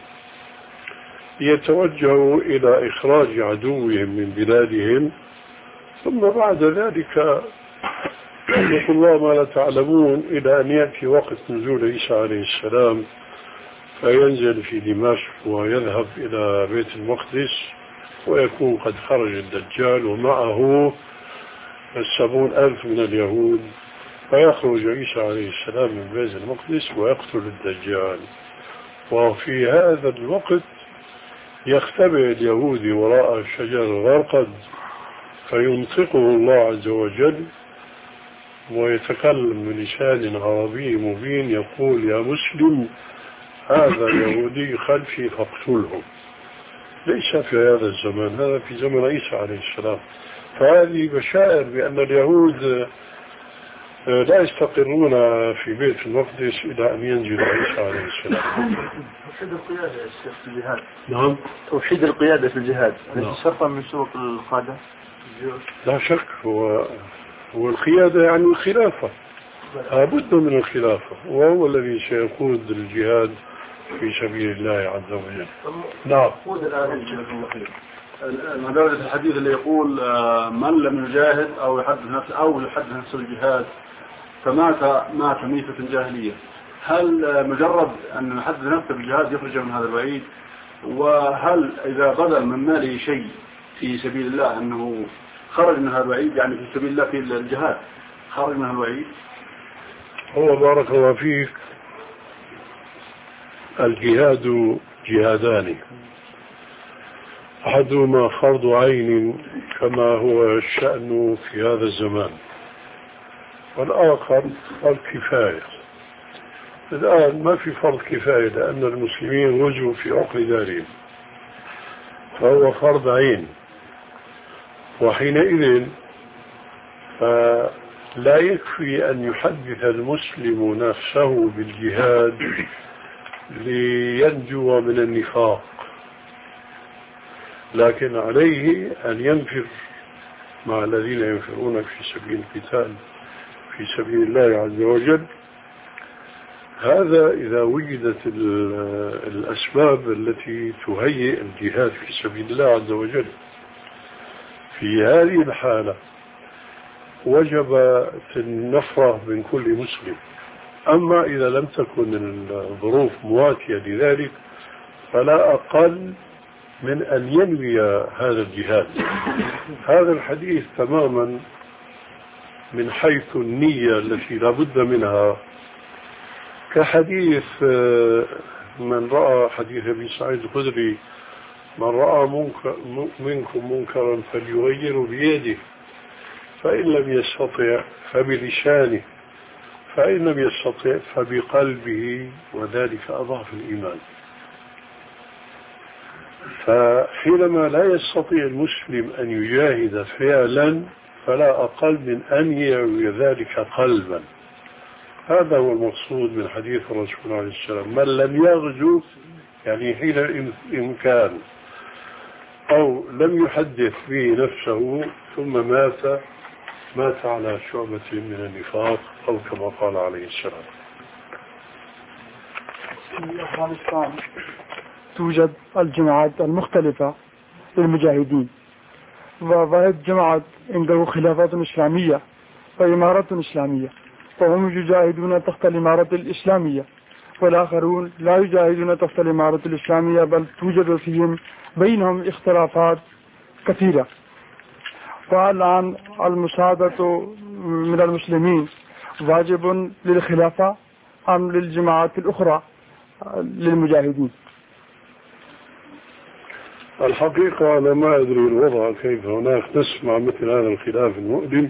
يتوجهوا إلى إخراج عدوهم من بلادهم ثم بعد ذلك يخلق الله ما لا تعلمون إلى أن يأتي وقت نزول عيسى عليه السلام فينزل في دمشق ويذهب إلى بيت المقدس ويكون قد خرج الدجال ومعه السبعون ألف من اليهود فيخرج عيسى عليه السلام من بيت المقدس ويقتل الدجال. وفي هذا الوقت يختبئ اليهود وراء شجر الغرقد فينطقه الله عز وجل ويتكلم بلسان عربي مبين يقول يا مسلم هذا اليهودي خلفي فاقتله. ليس في هذا الزمان هذا في زمن عيسى عليه السلام. فهذه بشائر بأن اليهود لا يستقرون في بيت المقدس إلى أن ينزل عيسى عليه السلام. توحيد القيادة يا شيخ في الجهاد. نعم. توحيد القيادة في الجهاد. نعم. ليس شرطا من شروط القادة. لا شك هو هو القيادة يعني الخلافة. لابد من الخلافة وهو الذي سيقود الجهاد في سبيل الله عز وجل. نعم. مدارس الحديث اللي يقول من لم يجاهد أو يحدث نفسه أو يحدث نفسه الجهاد فمات مات ميتة جاهلية، هل مجرد أن يحدد نفسه بالجهاد يخرج من هذا الوعيد؟ وهل إذا بذل من ماله شيء في سبيل الله أنه خرج من هذا الوعيد، يعني في سبيل الله في الجهاد خرج من هذا الوعيد؟ هو بارك الله فيك، الجهاد جهادان، أحدهما فرض عين كما هو الشأن في هذا الزمان، والآخر فرض كفاية. الآن ما في فرض كفاية لأن المسلمين وجهوا في عقر دارهم، فهو فرض عين، وحينئذ فلا يكفي أن يحدث المسلم نفسه بالجهاد لينجو من النفاق، لكن عليه أن ينفر مع الذين ينفرون في سبيل القتال في سبيل الله عز وجل. هذا إذا وجدت الأسباب التي تهيئ الجهاد في سبيل الله عز وجل. في هذه الحالة وجب النفرة من كل مسلم. أما إذا لم تكن الظروف مواتية لذلك فلا أقل من أن ينوي هذا الجهاد. هذا الحديث تماما من حيث النية التي لا بد منها، كحديث من رأى حديث أبي سعيد الخدري: من رأى منكر منكم منكرا فليغير بيده، فإن لم يستطع فبلسانه، فإن لم يستطع فبقلبه، وذلك أضعف الإيمان. فحينما لا يستطيع المسلم أن يجاهد فعلا فلا أقل من أن يروي ذلك قلبا. هذا هو المقصود من حديث الرسول عليه السلام: من لم يغزو، يعني حين الإمكان، أو لم يحدث به نفسه ثم مات مات على شعبة من النفاق، أو كما قال عليه السلام. في أفغانستان توجد الجماعات المختلفة للمجاهدين، وواحد جماعة عنده خلافات إسلامية وإمارات إسلامية، فهم يجاهدون تحت الإمارة الإسلامية، والآخرون لا يجاهدون تحت الإمارة الإسلامية، بل توجد فيهم بينهم اختلافات كثيرة. والآن المساعدة من المسلمين واجب للخلافة أم للجماعات الأخرى للمجاهدين؟ الحقيقة أنا ما أدري الوضع كيف هناك، نسمع مثل هذا الخلاف المؤلم،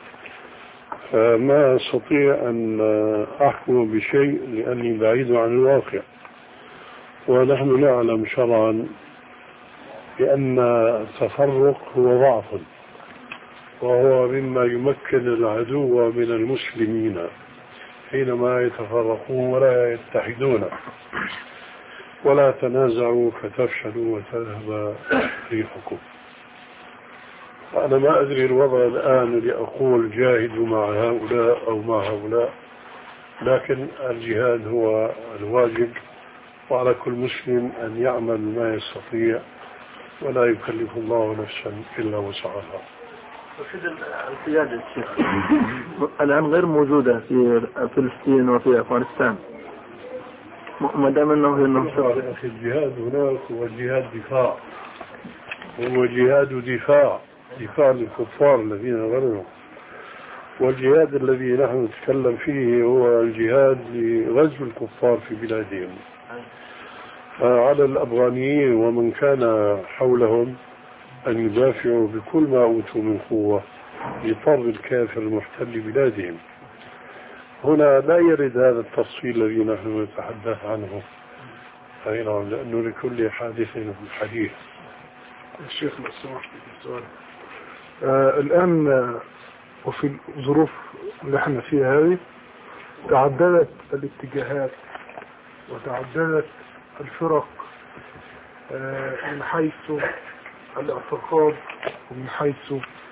فما أستطيع أن أحكم بشيء لأني بعيد عن الواقع. ونحن نعلم شرعا بأن التفرق هو ضعف، وهو مما يمكن العدو من المسلمين حينما يتفرقون ولا يتحدون. ولا تنازعوا فتفشلوا وتذهب ريحكم. أنا ما أدري الوضع الآن لأقول جاهدوا مع هؤلاء أو مع هؤلاء، لكن الجهاد هو الواجب، وعلى كل مسلم أن يعمل ما يستطيع، ولا يكلف الله نفسا إلا وسعها. وحدة القيادة الشيخ الآن غير موجودة في فلسطين وفي أفغانستان، ما دام أنه أنه أخي الجهاد هناك هو جهاد دفاع، هو جهاد دفاع دفاع للكفار الذين غلبوا. والجهاد الذي نحن نتكلم فيه هو الجهاد لغزو الكفار في بلادهم. على الأفغانيين ومن كان حولهم أن يدافعوا بكل ما أوتوا من قوة لطرد الكافر المحتل بلادهم. هنا لا يرد هذا التفصيل الذي نحن نتحدث عنه، أي نعم، لأنه لكل حادث حديث. الشيخ لو سمحت السؤال آه الآن آه وفي الظروف اللي احنا فيها هذه تعددت الاتجاهات وتعددت الفرق آه من حيث الاعتقاد ومن حيث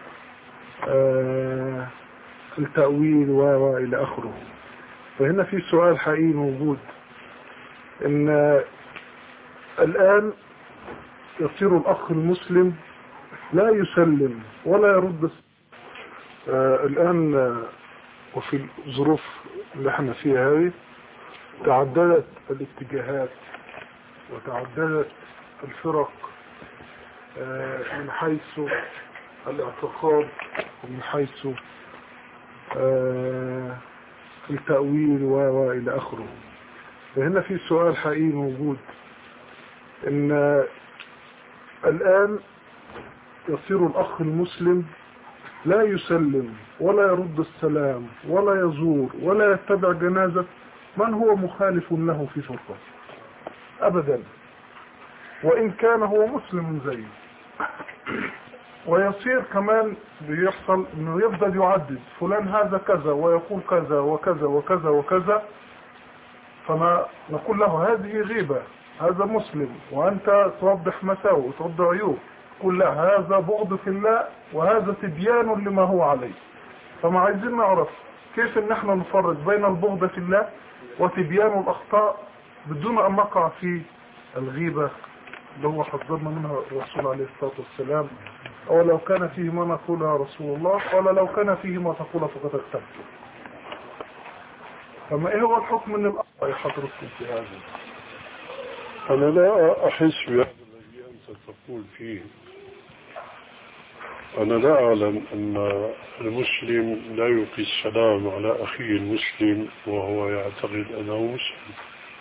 آه التأويل وإلى آخره. فهنا في سؤال حقيقي موجود، إن الآن يصير الأخ المسلم لا يسلم ولا يرد. آه الآن وفي الظروف اللي احنا فيها هذه تعددت الاتجاهات وتعددت الفرق من حيث الاعتقاد ومن حيث التأويل وإلى آخره. فهنا في سؤال حقيقي موجود، إن الآن يصير الأخ المسلم لا يسلم ولا يرد السلام ولا يزور ولا يتبع جنازة من هو مخالف له في فرقة أبدا، وإن كان هو مسلم زيه. ويصير كمان بيحصل انه يفضل يعدد فلان هذا كذا ويقول كذا وكذا وكذا وكذا، فما نقول له هذه غيبة، هذا مسلم وانت توضح مساوئ وتوضح عيوب، قل لا هذا بغض في الله وهذا تبيان لما هو عليه. فما عايزين نعرف كيف ان احنا نفرق بين البغض في الله وتبيان الاخطاء بدون ان نقع في الغيبة اللي هو حذرنا منها الرسول عليه الصلاة والسلام، أو لو كان فيه ما نقول يا رسول الله قال لو كان فيه ما تقول فقد اكتبت. فما ايه هو الحكم من الأخطاء حضرتكم في هذا؟ أنا لا أحس بهذا الذي أنت تقول فيه. أنا لا أعلم أن المسلم لا يلقي السلام على أخيه المسلم وهو يعتقد أنه مسلم،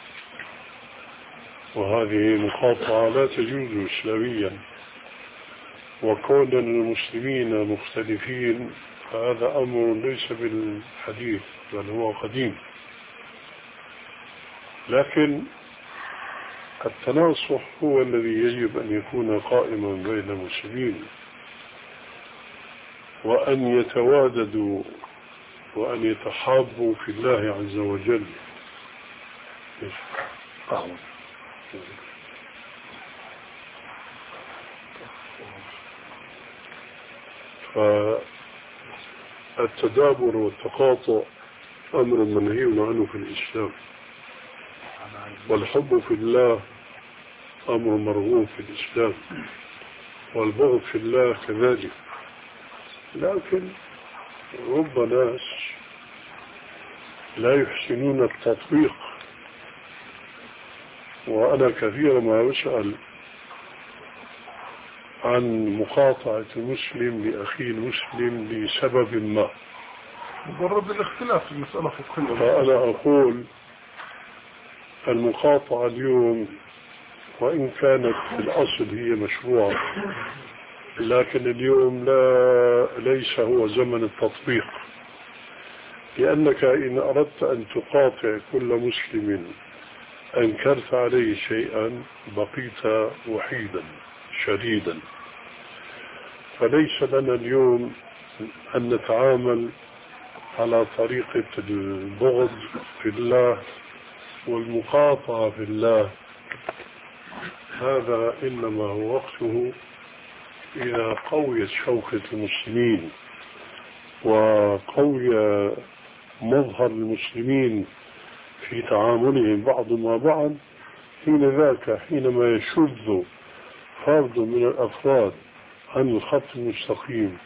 وهذه مقاطعة لا تجوز إسلاميا. وكون المسلمين مختلفين فهذا أمر ليس بالحديث بل هو قديم، لكن التناصح هو الذي يجب أن يكون قائما بين المسلمين، وأن يتواددوا وأن يتحابوا في الله عز وجل. فالتدابر والتقاطع أمر منهي عنه في الإسلام، والحب في الله أمر مرغوب في الإسلام، والبغض في الله كذلك. لكن رب ناس لا يحسنون التطبيق، وأنا كثيرا ما أسأل عن مقاطعة المسلم لأخيه المسلم لسبب ما، مجرد الاختلاف في المسألة فقهية. فأنا أقول المقاطعة اليوم وإن كانت في الأصل هي مشروعة، لكن اليوم لا ليس هو زمن التطبيق، لأنك إن أردت أن تقاطع كل مسلم أنكرت عليه شيئا بقيت وحيدا شديدا. فليس لنا اليوم أن نتعامل على طريقة البغض في الله والمقاطعة في الله، هذا إنما هو وقته إذا قويت شوكة المسلمين وقوي مظهر المسلمين في تعاملهم بعض مع بعض، حين ذاك حينما يشذ فرد من الأفراد عن الخط المستقيم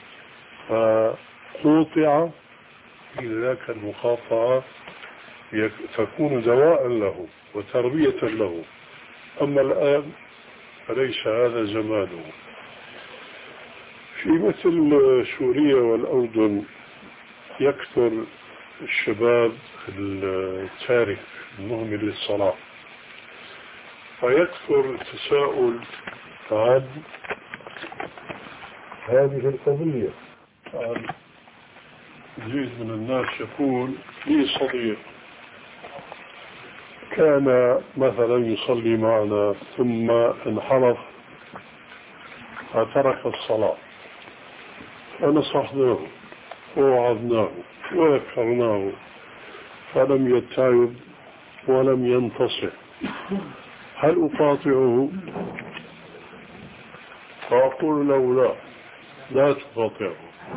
فقوطع، حين ذاك المقاطعة تكون دواء له وتربية له. أما الآن فليس هذا زمانه. في مثل سوريا والأردن يكثر الشباب التارك المهمل للصلاة، فيكثر التساؤل عن هذه القضية. جزء من الناس يقول لي صديق كان مثلا يصلي معنا ثم انحرف فترك الصلاة، فنصحناه ووعظناه وذكرناه فلم يتعب ولم ينتصح، هل أقاطعه؟ فأقول له لا، لا تقاطعه،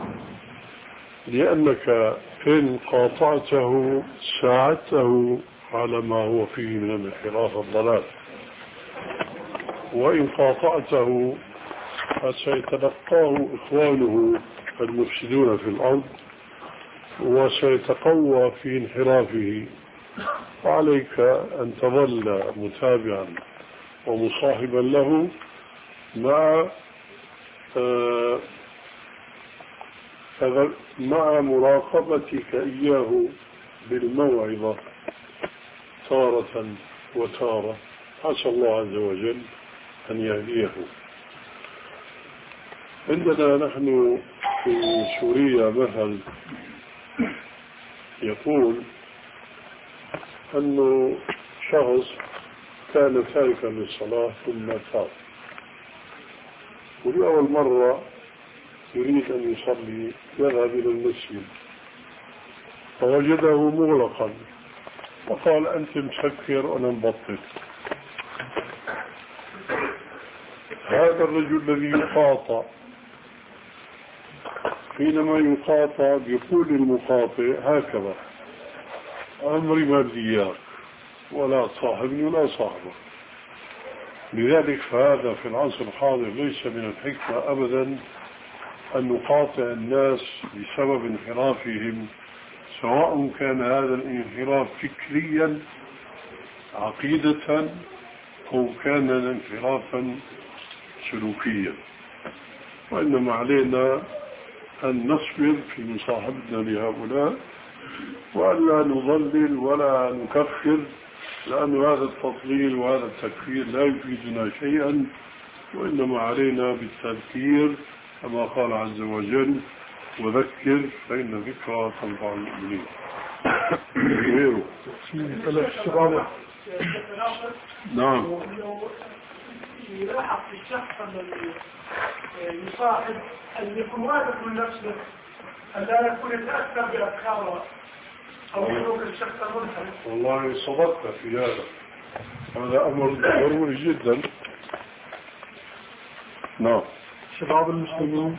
لأنك إن قاطعته ساعدته على ما هو فيه من الانحراف الضلال، وإن قاطعته فسيتلقاه إخوانه المفسدون في الأرض وسيتقوى في انحرافه، وعليك أن تظل متابعا ومصاحبا له مع آه مع مراقبتك إياه بالموعظة تارة وتارة، عسى الله عز وجل أن يهديه. عندنا نحن في سوريا مثل يقول أنه شخص كان تاركا للصلاة ثم تاب، ولأول مرة يريد أن يصلي يذهب إلى المسجد فوجده مغلقا، وقال أنت مسكر وأنا مبطل. هذا الرجل الذي يقاطع حينما يقاطع يقول للمقاطع هكذا: أمري ما بدي إياك ولا تصاحبني ولا صاحبك. لذلك فهذا في العصر الحاضر ليس من الحكمة أبدا أن نقاطع الناس بسبب انحرافهم، سواء كان هذا الانحراف فكريا عقيدة أو كان انحرافا سلوكيا، وإنما علينا أن نصبر في مصاحبتنا لهؤلاء وألا نضلل ولا نكفر، لأن هذا التضليل وهذا التكفير لا يفيدنا شيئا، وإنما علينا بالتذكير كما قال عز وجل: وذكر فإن ذكرى تنفع المؤمنين. نعم. يلاحظ في الشخص الذي يصاحب أن يكون واثق من نفسه، أن لا يكون يتأثر بأفكاره أو سلوك الشخص المنحرف. والله صدقت في هذا، هذا أمر ضروري جدا. نعم. شباب المسلمين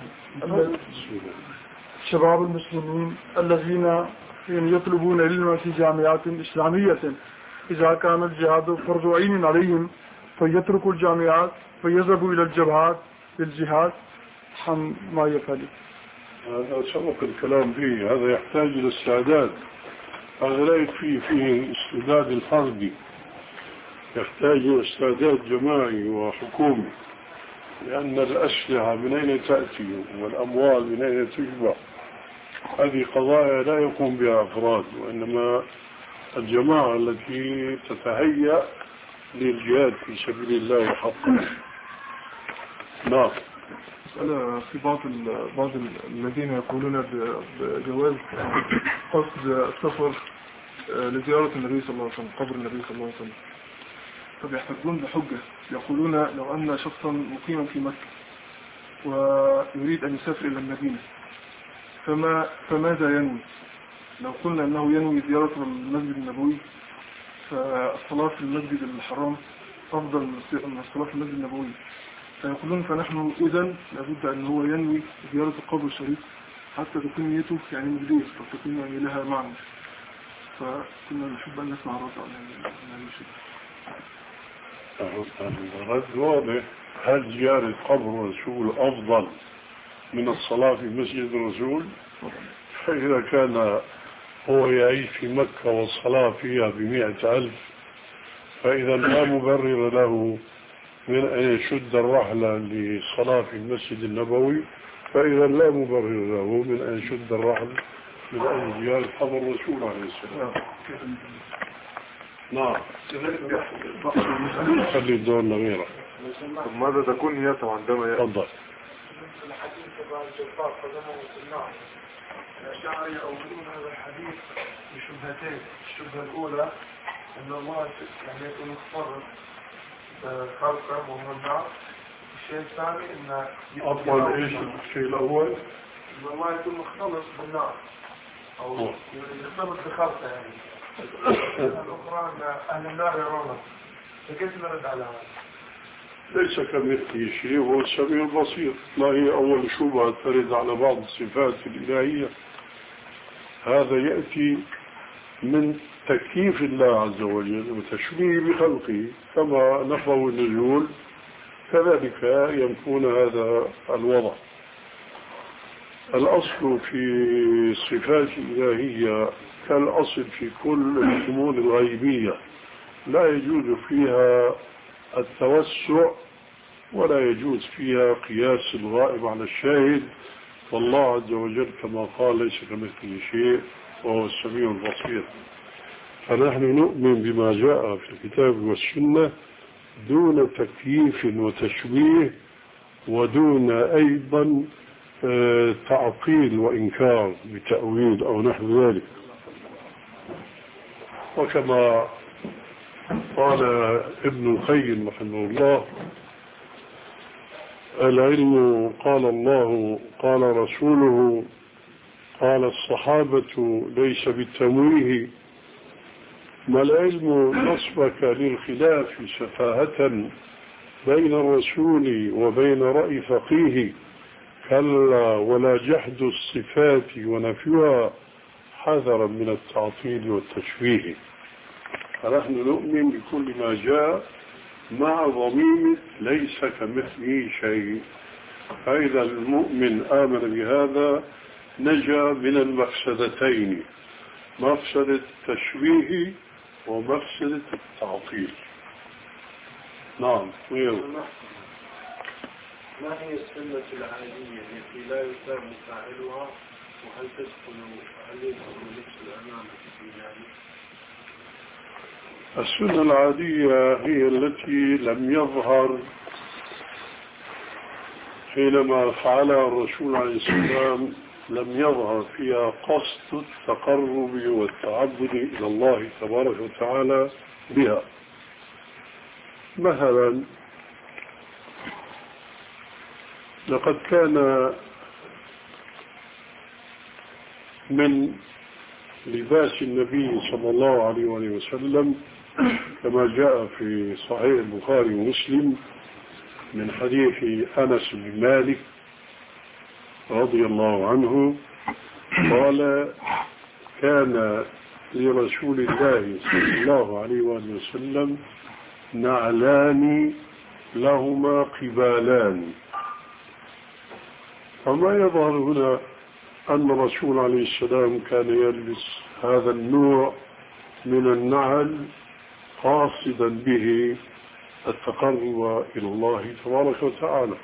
شباب المسلمين الذين يطلبون العلم في جامعات إسلامية، إذا كان الجهاد فرض عين عليهم فيتركوا الجامعات فيذهبوا إلى الجبهات للجهاد عن ما يفعل. هذا سبق الكلام به، هذا يحتاج إلى استعداد، هذا لا يكفي فيه استعداد الفردي، يحتاج إلى استعداد جماعي وحكومي، لأن الأسلحة من أين تأتي والأموال من أين تجمع، هذه قضايا لا يقوم بها أفراد، وإنما الجماعة التي تتهيأ للجهاد في سبيل الله حقا. نعم. أنا في بعض بعض الذين يقولون بجواز قصد السفر لزيارة النبي صلى الله عليه وسلم، قبر النبي صلى الله عليه وسلم، فبيحتجون بحجة، يقولون لو أن شخصا مقيما في مكة ويريد أن يسافر إلى المدينة فما فماذا ينوي؟ لو قلنا أنه ينوي زيارة المسجد النبوي فالصلاة في المسجد الحرام أفضل من الصلاة في المسجد النبوي، فيقولون فنحن إذن لابد أن هو ينوي زيارة القبر الشريف حتى تكون نيته يعني مجدية، فتكون يعني لها معنى، فكنا نحب أن نسمع الرد عن هذا الشيء. الرد واضح: هل زيارة قبر الرسول أفضل من الصلاة في مسجد الرسول؟ فإذا كان هو يعيش في مكة والصلاة فيها بمئة ألف، فإذا لا مبرر له من أن يشد الرحلة للصلاة في المسجد النبوي، فإذا لا مبرر له من أن يشد الرحل من أجل زيارة قبر الرسول عليه السلام. نعم. خلي الدور نميرة. ماذا تكون نيته عندما يأتي؟ تفضل. الحديث عن الجفاف فدمه في النار. الأشاعرة يؤولون هذا الحديث بشبهتين، الشبهة الأولى أن الله يعني يكون مختصر خلقه وهو النار. الشيء الثاني أن أفضل إيش الشيء الأول؟ أن الله يكون مختلط بالنار أو يختلط بخلقه يعني. الأخرى أن أهل النار يرونه، فكيف نرد على هذا؟ ليس كمثله شيء، هو السميع البصير. ما هي أول شبهة ترد على بعض الصفات الإلهية؟ هذا يأتي من تكييف الله عز وجل وتشبيه بخلقه، كما نفوا النزول كذلك ينفون هذا الوضع. الأصل في صفات الإلهية كالأصل في كل الأمور الغيبية، لا يجوز فيها التوسع ولا يجوز فيها قياس الغائب على الشاهد، والله عز وجل كما قال ليس كمثله شيء وهو السميع البصير. فنحن نؤمن بما جاء في الكتاب والسنة دون تكييف وتشبيه ودون أيضا تعطيل وإنكار بتأويل أو نحو ذلك. وكما قال ابن القيم رحمه الله: العلم قال الله قال رسوله قال الصحابة ليس بالتمويه، ما العلم نصبك للخلاف سفاهة بين الرسول وبين رأي فقيه، كلا ولا جحد الصفات ونفيها حذرا من التعطيل والتشبيه. فنحن نؤمن بكل ما جاء مع ضمير ليس كمثله شيء. فإذا المؤمن آمن بهذا نجا من المفسدتين، مفسدة التشبيه ومفسدة التعطيل. نعم. ما هي السنة العادية التي لا يسام فاعلها، وهل تدخل هل يدخل لبس الأمام في ذلك؟ السنة العادية هي التي لم يظهر حينما فعلها الرسول عليه السلام لم يظهر فيها قصد التقرب والتعبد إلى الله تبارك وتعالى بها. مثلا لقد كان من لباس النبي صلى الله عليه وسلم كما جاء في صحيح البخاري ومسلم من حديث أنس بن مالك رضي الله عنه قال: كان لرسول الله صلى الله عليه وسلم نعلان لهما قبالان. فما يظهر هنا أن الرسول عليه السلام كان يلبس هذا النوع من النعل قاصدا به التقرب إلى الله تبارك وتعالى.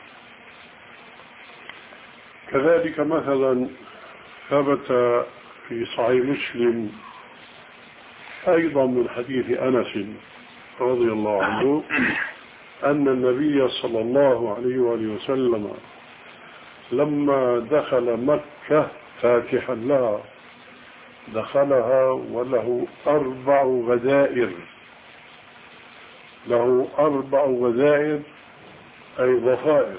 كذلك مثلا ثبت في صحيح مسلم أيضا من حديث أنس رضي الله عنه أن النبي صلى الله عليه وآله وسلم لما دخل مكة فاتحا لها دخلها وله أربع غدائر، له أربع غدائر أي ضفائر.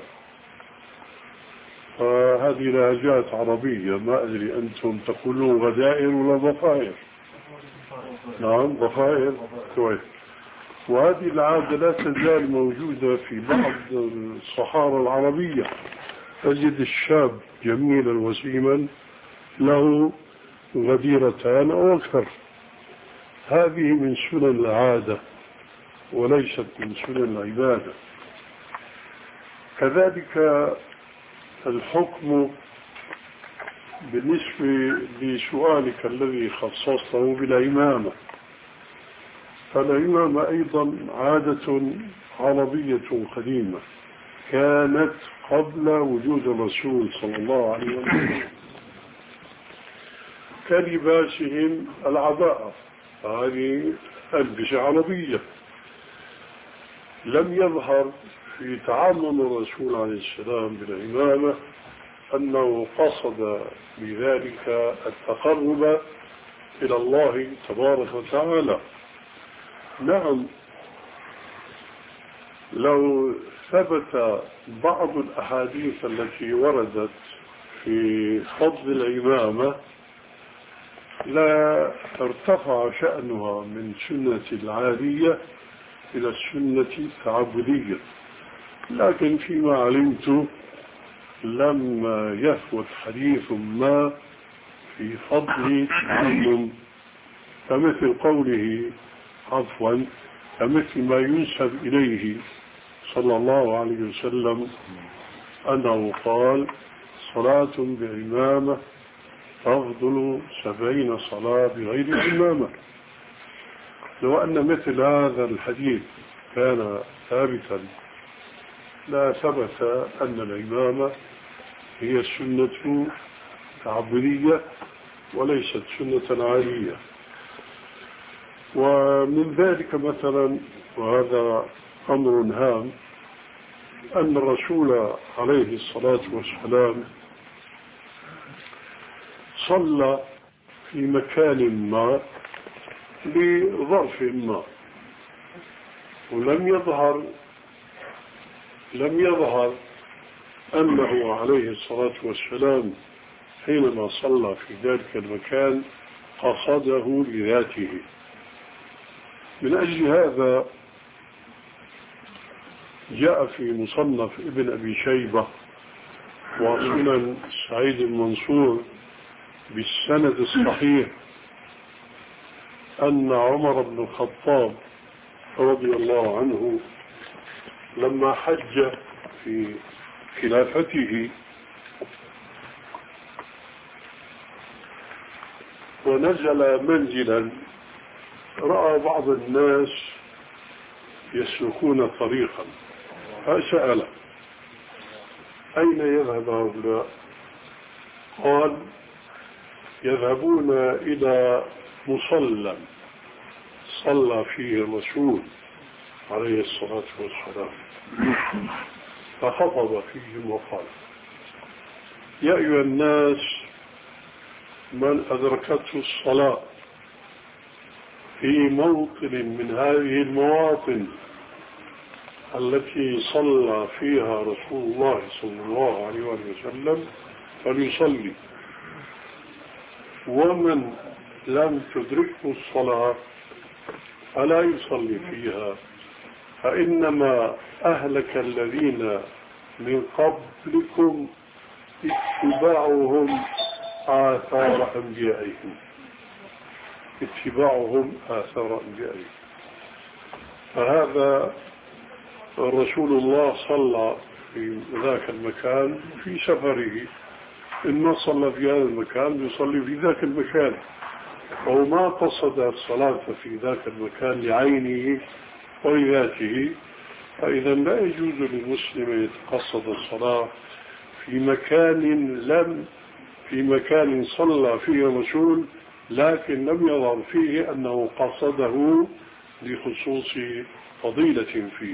فهذه لهجات عربية، ما أدري أنتم تقولون غدائر ولا ضفائر؟ نعم ضفائر، كويس. وهذه العادة لا تزال موجودة في بعض الصحارى العربية، تجد الشاب جميلا وسيما له غديرتان أو أكثر. هذه من سنن العادة وليست من سنن العبادة. كذلك الحكم بالنسبة لسؤالك الذي خصصته بالإمامة، فالإمامة أيضا عادة عربية قديمة كانت قبل وجود الرسول صلى الله عليه وسلم، كلباسهم العباءة، هذه ألبسة عربية. لم يظهر في تعامل الرسول عليه السلام بالإمامة أنه قصد بذلك التقرب إلى الله تبارك وتعالى. نعم، لو ثبت بعض الأحاديث التي وردت في فضل الإمامة لا ارتفع شأنها من سنة العادية إلى السنة التعبدية، لكن فيما علمت لم يثبت حديث ما في فضل التعلم، كمثل قوله عفوا كمثل ما ينسب إليه صلى الله عليه وسلم أنه قال: صلاة بعمامة تفضل سبعين صلاة بغير عمامة. لو أن مثل هذا الحديث كان ثابتا لا ثبت أن العمامة هي السنة تعبدية وليست سنة عالية. ومن ذلك مثلا، وهذا أمر هام، أن الرسول عليه الصلاة والسلام صلى في مكان ما لظرف ما، ولم يظهر لم يظهر أنه عليه الصلاة والسلام حينما صلى في ذلك المكان قصده لذاته. من أجل هذا جاء في مصنف ابن أبي شيبة وسنن سعيد المنصور بالسند الصحيح أن عمر بن الخطاب رضي الله عنه لما حج في خلافته ونزل منزلا رأى بعض الناس يسلكون طريقا، فسأل أين يذهب هؤلاء؟ قال يذهبون إلى مصلى صلى فيه الرسول عليه الصلاة والسلام، فخطب فيهم وقال يا أيها الناس من أدركته الصلاة في موطن من هذه المواطن التي صلى فيها رسول الله صلى الله عليه وسلم فليصلي، ومن لم تدركه الصلاة فلا يصلي فيها، فإنما أهلك الذين من قبلكم اتباعهم آثار أنبيائهم اتباعهم آثار أنبيائهم. فهذا رسول الله صلى في ذاك المكان في سفره، إن صلى في هذا المكان يصلي في ذاك المكان، أو ما قصد الصلاة في ذاك المكان لعينه ولذاته، فإذا لا يجوز للمسلم أن يتقصد الصلاة في مكان لم في مكان صلى فيه الرسول لكن لم يظهر فيه أنه قصده لخصوص فضيلة فيه.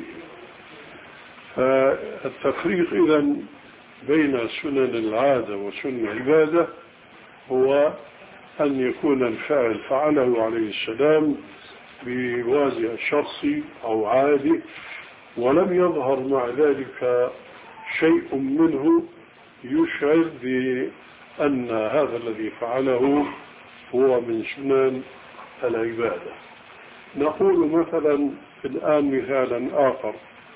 فالتفريق إذن بين سنن العادة وسنن العبادة هو أن يكون الفاعل فعله عليه السلام بوازع شخصي أو عادي، ولم يظهر مع ذلك شيء منه يشعر بأن هذا الذي فعله هو من سنن العبادة. نقول مثلا الآن مثالا آخر،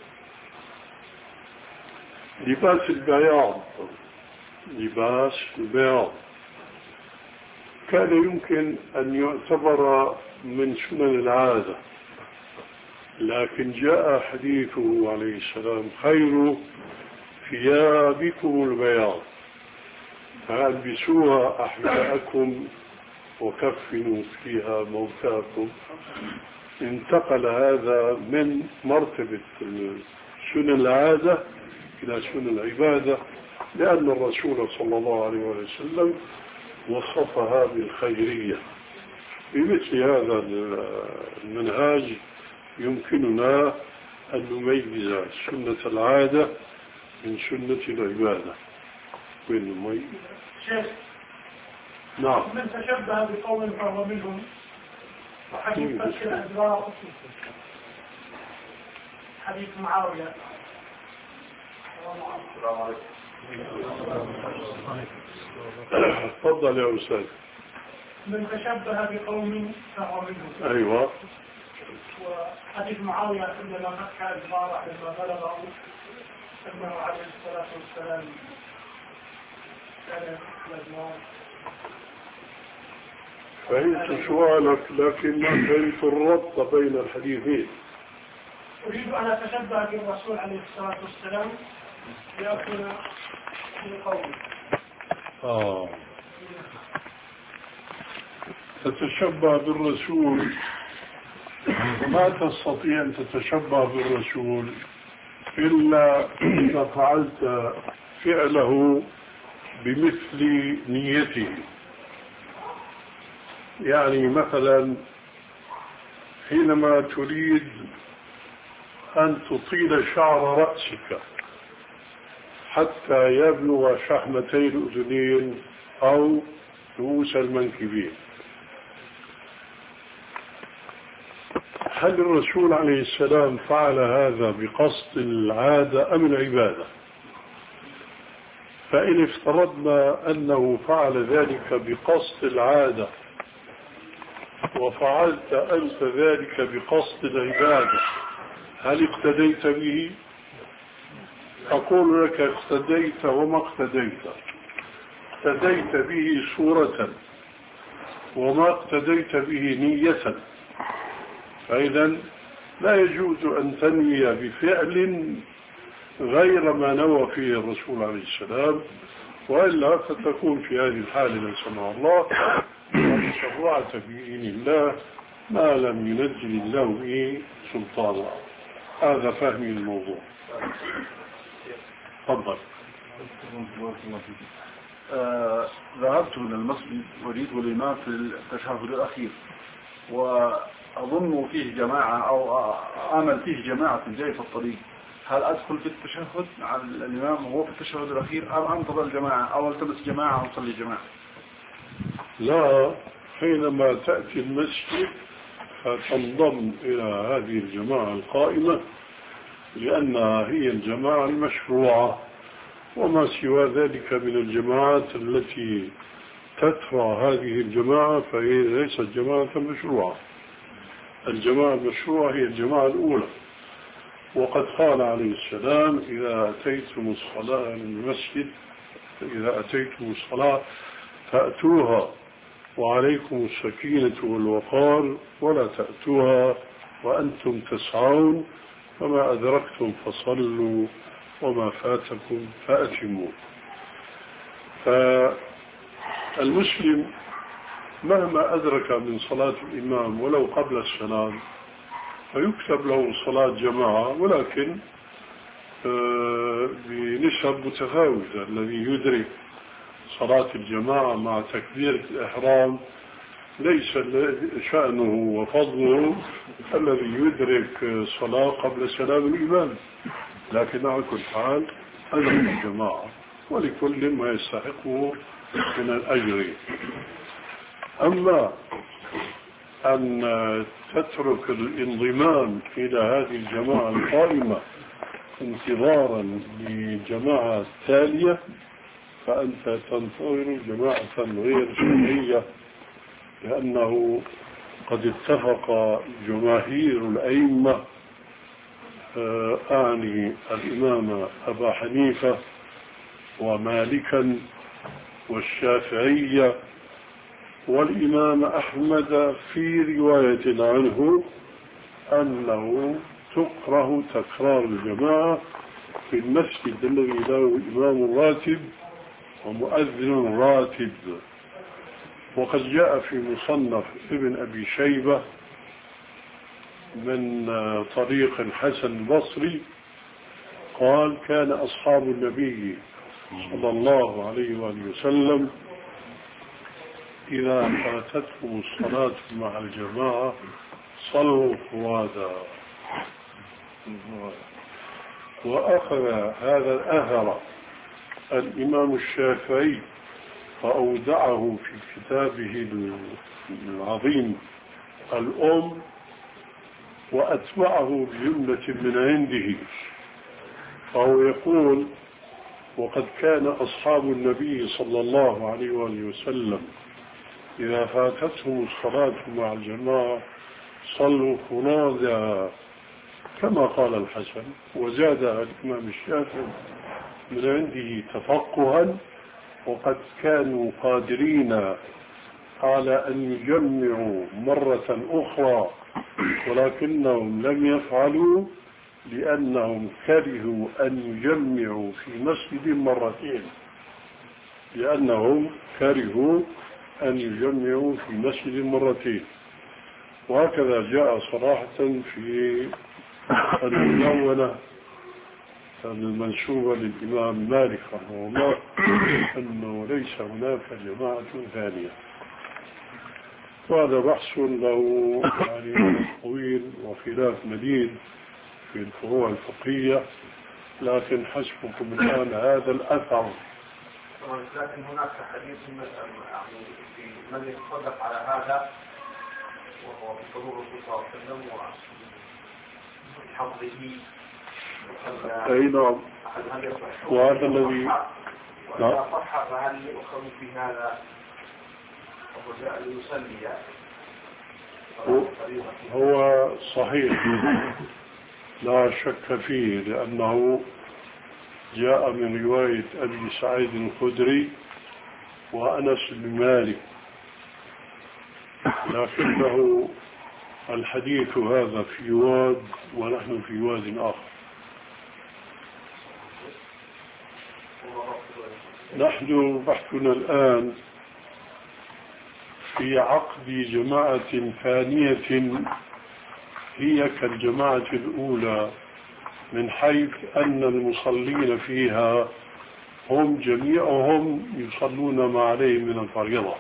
لباس البياض لباس البياض كان يمكن أن يعتبر من سنن العادة، لكن جاء حديثه عليه السلام خير ثيابكم البياض فألبسوها أحياءكم وكفنوا فيها موتاكم. انتقل هذا من مرتبة سنن العادة إلى سنن العبادة، لأن الرسول صلى الله عليه وسلم وصفها بالخيرية. بمثل هذا المنهاج يمكننا أن نميز سنة العادة من سنة العبادة. وين المي؟ شيخ نعم. من تشبه بقوم فهو منهم، وحديث فتح الأدبار حديث معاوية. السلام عليكم. تفضل يا أستاذ. من تشبه بقوم فهو منهم. أيوة. وحديث معاوية عندما فتح الأدبار لما بلغه أنه عليه الصلاة والسلام كان الأدبار. فهمت سؤالك لكن ما فهمت الربط بين الحديثين. أريد أن أتشبه بالرسول عليه الصلاة والسلام لأكون في قومه. آه تتشبه بالرسول، ما تستطيع أن تتشبه بالرسول إلا إذا فعلت فعله بمثل نيته. يعني مثلا حينما تريد أن تطيل شعر رأسك حتى يبلغ شحمتي الأذنين أو رؤوس المنكبين، هل الرسول عليه السلام فعل هذا بقصد العادة أم العبادة؟ فإن افترضنا أنه فعل ذلك بقصد العادة وفعلت أنت ذلك بقصد العبادة، هل اقتديت به؟ أقول لك اقتديت وما اقتديت. اقتديت به صورة وما اقتديت به نية. فإذا لا يجوز أن تنوي بفعل غير ما نوى فيه الرسول عليه السلام، وإلا فتكون في هذه الحالة نسأل الله أن شرعت بدين الله ما لم ينزل الله به سلطانا. هذا فهمي الموضوع. تفضل. آه ذهبت إلى المسجد وجدت الإمام في التشهد الأخير، وأظن فيه جماعة أو أعمل فيه جماعة جاي في الطريق، هل أدخل في التشهد مع الإمام وهو في التشهد الأخير أم أنتظر الجماعة أو التمس جماعة وأصلي جماعة؟ لا، حينما تأتي المسجد فتنضم إلى هذه الجماعة القائمة لأنها هي الجماعة المشروعة، وما سوى ذلك من الجماعات التي تتبع هذه الجماعة فهي ليست جماعة مشروعة. الجماعة المشروعة هي الجماعة الأولى. وقد قال عليه السلام إذا أتيتم الصلاة المسجد إذا أتيتم الصلاة فأتوها وعليكم السكينة والوقار ولا تأتوها وأنتم تسعون، فما أدركتم فصلوا وما فاتكم فأتموا. فالمسلم مهما أدرك من صلاة الإمام ولو قبل السلام فيكتب له صلاة جماعة، ولكن بنسب متفاوتة. الذي يدرك صلاة الجماعة مع تكبيرة الإحرام ليس شأنه وفضله الذي يدرك صلاة قبل سلام الإمام، لكن على كل حال أدرك الجماعة ولكل ما يستحقه من الأجر. أما أن تترك الانضمام إلى هذه الجماعة القائمة انتظارا لجماعة تالية فأنت تنتظر جماعة غير شرعية، لأنه قد اتفق جماهير الأئمة أعني الإمام أبا حنيفة ومالكا والشافعية والإمام أحمد في رواية عنه أنه تكره تكرار الجماعة في المسجد الذي له إمام راتب ومؤذن راتب. وقد جاء في مصنف ابن أبي شيبة من طريق الحسن البصري قال كان أصحاب النبي صلى الله عليه وآله وسلم إذا فاتتهم الصلاة مع الجماعة صلوا فرادا. وأخذ هذا الأثر الإمام الشافعي فأودعه في كتابه العظيم الأم وأتبعه بجملة من عنده، فهو يقول وقد كان أصحاب النبي صلى الله عليه وآله وسلم إذا فاتتهم الصلاة مع الجماعة صلوا فرادا كما قال الحسن. وزاد الإمام الشافعي من عنده تفقها وقد كانوا قادرين على أن يجمعوا مرة أخرى ولكنهم لم يفعلوا لأنهم كرهوا أن يجمعوا في مسجد مرتين. لأنهم كرهوا أن يجمعوا في مسجد مرتين. وهكذا جاء صراحة في المدونة المنسوبة للإمام مالك رحمه الله أنه ليس هناك جماعة ثانية. وهذا بحث له يعني طويل وخلاف مديد في الفروع الفقهية، لكن حسبكم الآن هذا الأثر. لكن هناك حديث يعني في من يتصدق على هذا وهو بحضور الرسول صلى الله عليه وسلم وبحفظه. أي نعم. وهذا الذي وإذا صح فهل يؤخذ في هذا الرجاء ليصلي؟ هو صحيح لا شك فيه، لأنه جاء من رواية أبي سعيد الخدري وأنس بن مالك، لكنه الحديث هذا في واد ونحن في واد آخر. نحن بحثنا الآن في عقد جماعة ثانية هي كالجماعة الأولى، من حيث أن المصلين فيها هم جميعهم يصلون ما عليهم من الفريضة.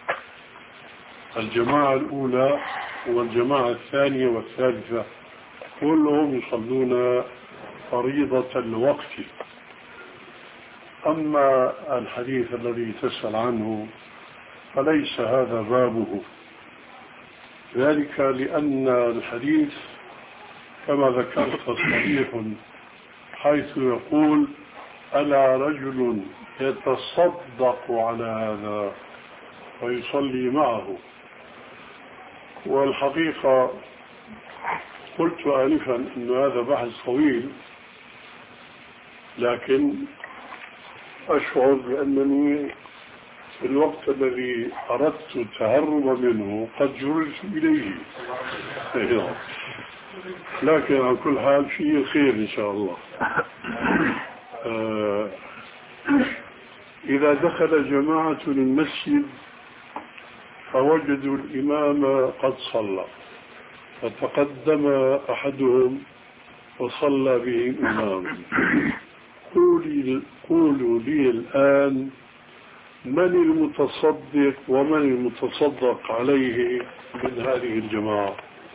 الجماعة الأولى والجماعة الثانية والثالثة كلهم يصلون فريضة الوقت. أما الحديث الذي تسأل عنه فليس هذا بابه، ذلك لأن الحديث كما ذكرت صريح، حيث يقول ألا رجل يتصدق على هذا ويصلي معه. والحقيقة قلت آنفا أن هذا بحث طويل، لكن أشعر بأنني في الوقت الذي أردت التهرب منه قد جرت إليه، لكن على كل حال فيه خير إن شاء الله. آه إذا دخل جماعة المسجد فوجدوا الإمام قد صلى، فتقدم أحدهم وصلى به الإمام. قولوا لي الآن من المتصدق ومن المتصدق عليه من هذه الجماعة؟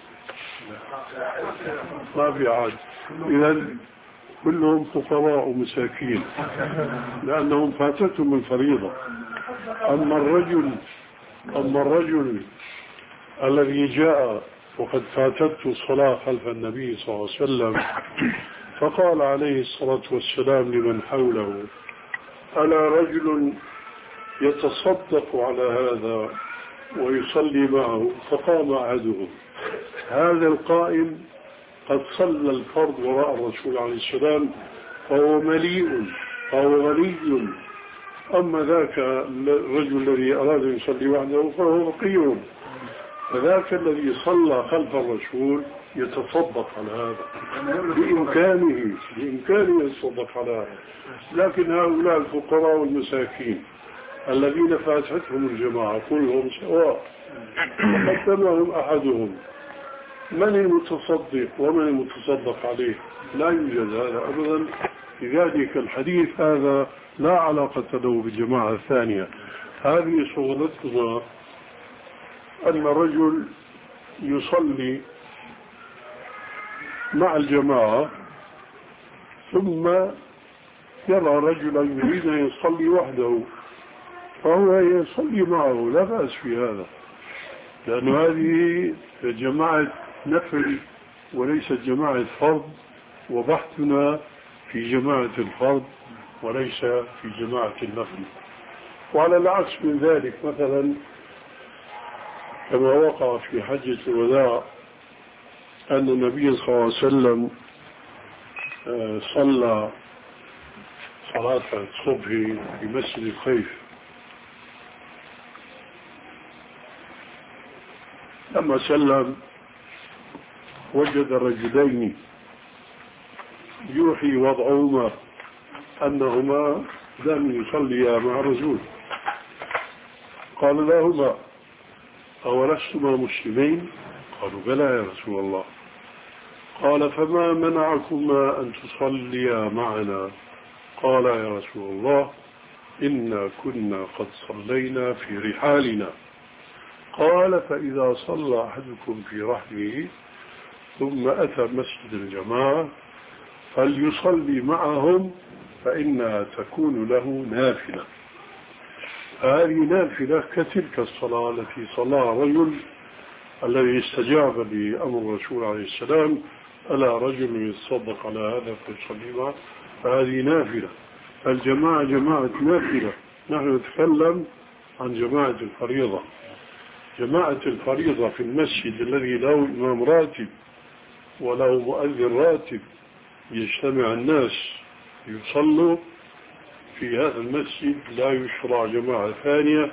ما في عاد. إذن كلهم فقراء ومساكين لأنهم فاتتهم الفريضة. أما الرجل أما الرجل الذي جاء وقد فاتته الصلاة خلف النبي صلى الله عليه وسلم، فقال عليه الصلاة والسلام لمن حوله ألا رجل يتصدق على هذا ويصلي معه؟ فقام أحدهم. هذا القائم قد صلى الفرض وراء الرسول عليه السلام فهو مليء فهو غني. أما ذاك الرجل الذي أراد أن يصلي وحده فهو فقير. فذاك الذي صلى خلف الرسول يتصدق على هذا بإمكانه بإمكانه يتصدق على هذا. لكن هؤلاء الفقراء والمساكين الذين فاتتهم الجماعة كلهم سواء، وقدمهم أحدهم. من المتصدق ومن المتصدق عليه؟ لا يوجد هذا أبدا. لذلك الحديث هذا لا علاقة له بالجماعة الثانية. هذه شغلتنا أن الرجل يصلي مع الجماعة ثم يرى رجلا يريد أن يصلي وحده فهو يصلي معه، لا بأس في هذا، لأن هذه جماعة نفل وليست جماعة فرض، وبحثنا في جماعة الفرض وليس في جماعة النفل. وعلى العكس من ذلك مثلا كما وقع في حجة الوداع أن النبي صلى الله عليه وسلم صلى صلاة الصبح في مسجد الخيف. لما سلم وجد رجلين يوحي وضعهما أنهما لأن يصلي مع الرسول. قال لهما أولستما مسلمين؟ قالوا بلى يا رسول الله. قال فما منعكما أن تصليا معنا؟ قال يا رسول الله إنا كنا قد صلينا في رحالنا. قال فإذا صلى أحدكم في رحله ثم أتى مسجد الجماعة فليصلي معهم فإنها تكون له نافلة. هذه نافلة كتلك الصلاة التي صلاها رجل الذي استجاب لأمر الرسول عليه السلام ألا رجل يتصدق على هذا فيصلي معه، فهذه نافلة. الجماعة جماعة نافلة، نحن نتكلم عن جماعة الفريضة. جماعة الفريضة في المسجد الذي له إمام راتب وله مؤذن راتب يجتمع الناس يصلوا في هذا المسجد لا يشرع جماعة ثانية.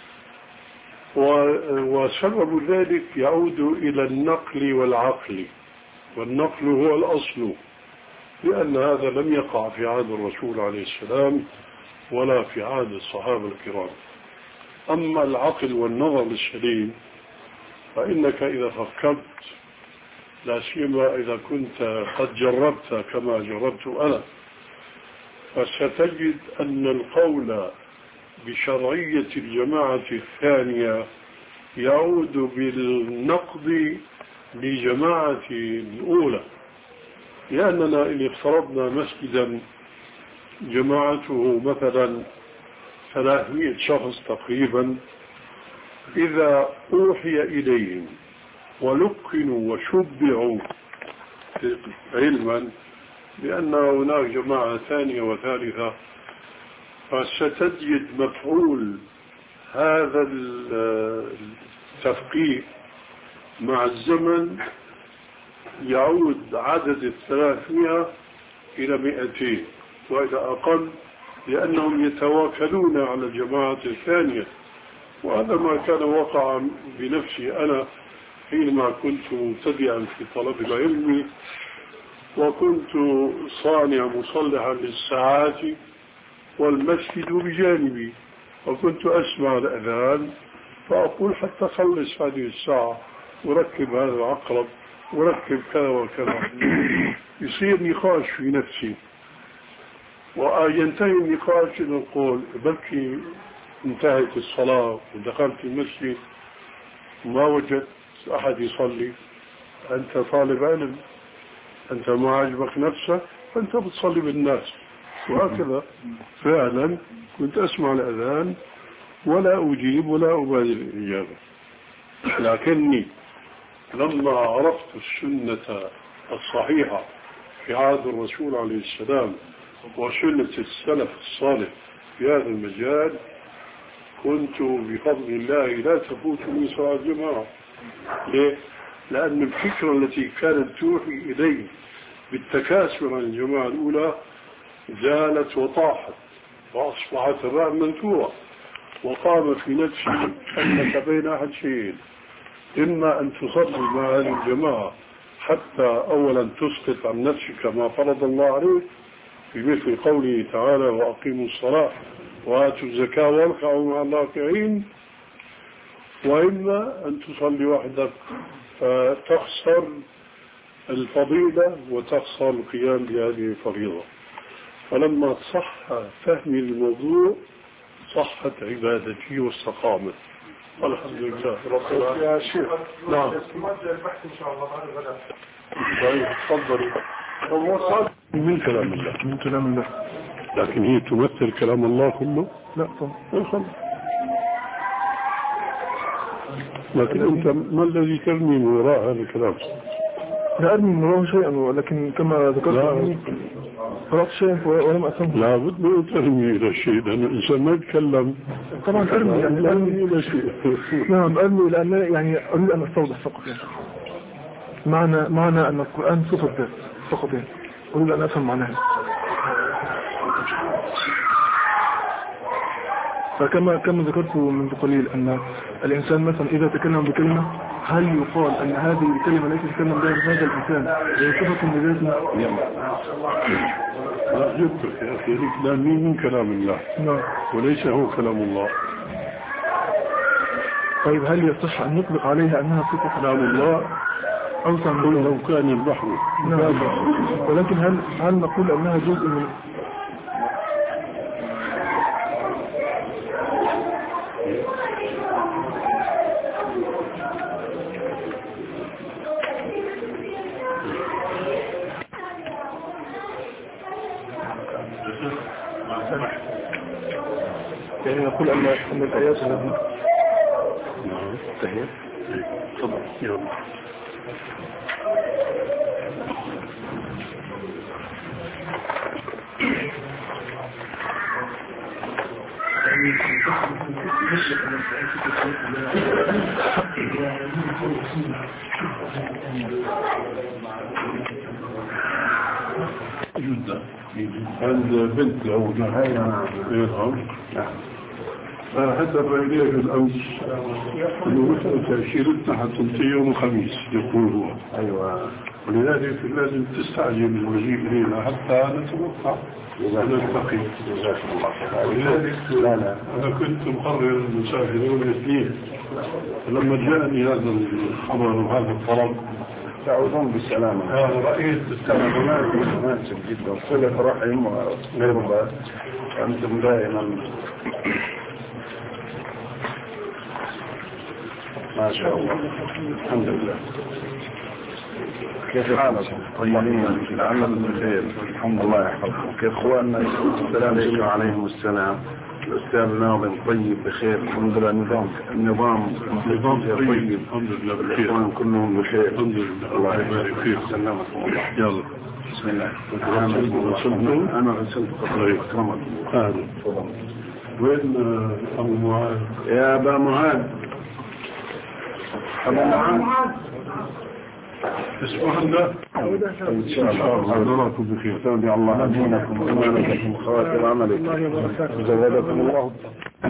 وسبب ذلك يعود إلى النقل والعقل، والنقل هو الأصل، لأن هذا لم يقع في عهد الرسول عليه السلام ولا في عهد الصحابة الكرام. أما العقل والنظر السليم فإنك إذا فكرت، لا سيما إذا كنت قد جربت كما جربت أنا، فستجد أن القول بشرعية الجماعة الثانية يعود بالنقد لجماعة الأولى، لأننا إن افترضنا مسجدا جماعته مثلا ثلاثمائة شخص تقريبا، إذا أوحي إليهم ولقنوا وشبعوا علما بأن هناك جماعة ثانية وثالثة، فستجد مفعول هذا التفقيه مع الزمن يعود عدد الثلاثمائة إلى مئتين وإذا أقل، لأنهم يتواكلون على الجماعة الثانية. وهذا ما كان وقع بنفسي أنا حينما كنت مبتدئا في طلب العلم، وكنت صانع مصلحا للساعات والمسجد بجانبي، وكنت أسمع الأذان فأقول حتى خلص هذه الساعة وركب هذا العقرب وركب كذا وكذا. يصير نقاش في نفسي، وينتهي النقاش إلى القول بلكي انتهت الصلاة ودخلت المسجد ما وجدت أحد يصلي، أنت طالب علم، أنت ما عجبك نفسك فأنت بتصلي بالناس. وهكذا فعلا كنت أسمع الأذان ولا أجيب ولا أبادر الإجابة. لكني لما عرفت السنة الصحيحة في عهد الرسول عليه السلام وسنة السلف الصالح في هذا المجال، كنت بفضل الله لا تفوتني صلاة الجماعة. ليه؟ لأن الفكرة التي كانت توحي إلي بالتكاسل عن الجماعة الأولى زالت وطاحت وأصبحت الرأي منثورة، وقام في نفسي أنك بين أحد شيئين: إما أن تصلي مع هذه الجماعة حتى أولا تسقط عن نفسك ما فرض الله عليك في مثل قوله تعالى وأقيموا الصلاة وآتوا الزكاة واركعوا مع الراكعين، وإما أن تصلي وحدك فتخسر الفضيلة وتخسر القيام بهذه الفريضة. فلما صح فهمي للموضوع صحت عبادتي واستقامت الحمد لله رب العالمين. يا شيخ نعم البحث إن شاء الله بعد الغداء. طيب تفضل. هو صار من كلام الله، من كلام الله، لكن هي تمثل كلام الله كله؟ لا طبعا. لكن أنت ما الذي ترمي من وراء هذا الكلام؟ لا أرمي من وراءه شيئا، ولكن كما ذكرت قرأت شيئا ولم أفهمه. لا بد من ترمي إلى شيء، لأن الإنسان ما يتكلم. طبعا أرمي يعني أرمي إلى شيء. نعم أرمي، لأن يعني أريد أن أستوضح فقط يعني معنى معنى أن القرآن صفة ذات فقط، يعني أريد أن أفهم معناها. فكما كما ذكرت منذ قليل أن الإنسان مثلا إذا تكلم بكلمة هل يقال أن هذه الكلمة التي تكلم بها هذا الإنسان هي صفة لذاته؟ لا جبتك يا أخي الإسلام من كلام الله نعم وليس هو كلام الله. طيب هل يصح أن نطلق عليها أنها صفة كلام الله أو قل لو كان البحر نعم. ولكن هل هل نقول أنها جزء من يعني نقول أن أن الآيات التي نعم تهي تفضل يلا جدا عند بنت زوجها يرهم حتى الرئيلية في الأمس أنه مثل تأشيرتنا حتنتهي يوم الخميس يقول هو أيوة. ولذلك لازم تستعجل المجيء إلينا حتى نتوقع ونلتقي. ولذلك لا لا أنا كنت مقرر المسافر يوم الاثنين لما جاءني هذا الخبر وهذا الطلب تعودون بالسلامة. أنا رأيت التنظيمات مناسب جدا صلة رحم وغربة أنتم دائما ما شاء الله الحمد لله. كيف حالكم؟ طيبين العمل بخير الحمد لله يحفظكم. كيف اخواننا؟ السلام عليكم. وعليكم السلام. الأستاذ ناظم طيب بخير الحمد لله. النظام النظام نظام طيب الحمد لله بخير. الإخوان كلهم بخير الحمد لله. الله يبارك فيك. سلامكم الله. يلا بسم الله. أنا أنا غسلت قطري أكرمكم. أهلا. وين أبو معاذ؟ يا أبا معاذ. أبو معاذ. اسمه الله إن شاء الله نراكم بخير. تودع الله دينكم وإيمانكم وخواتم عملكم. زودكم الله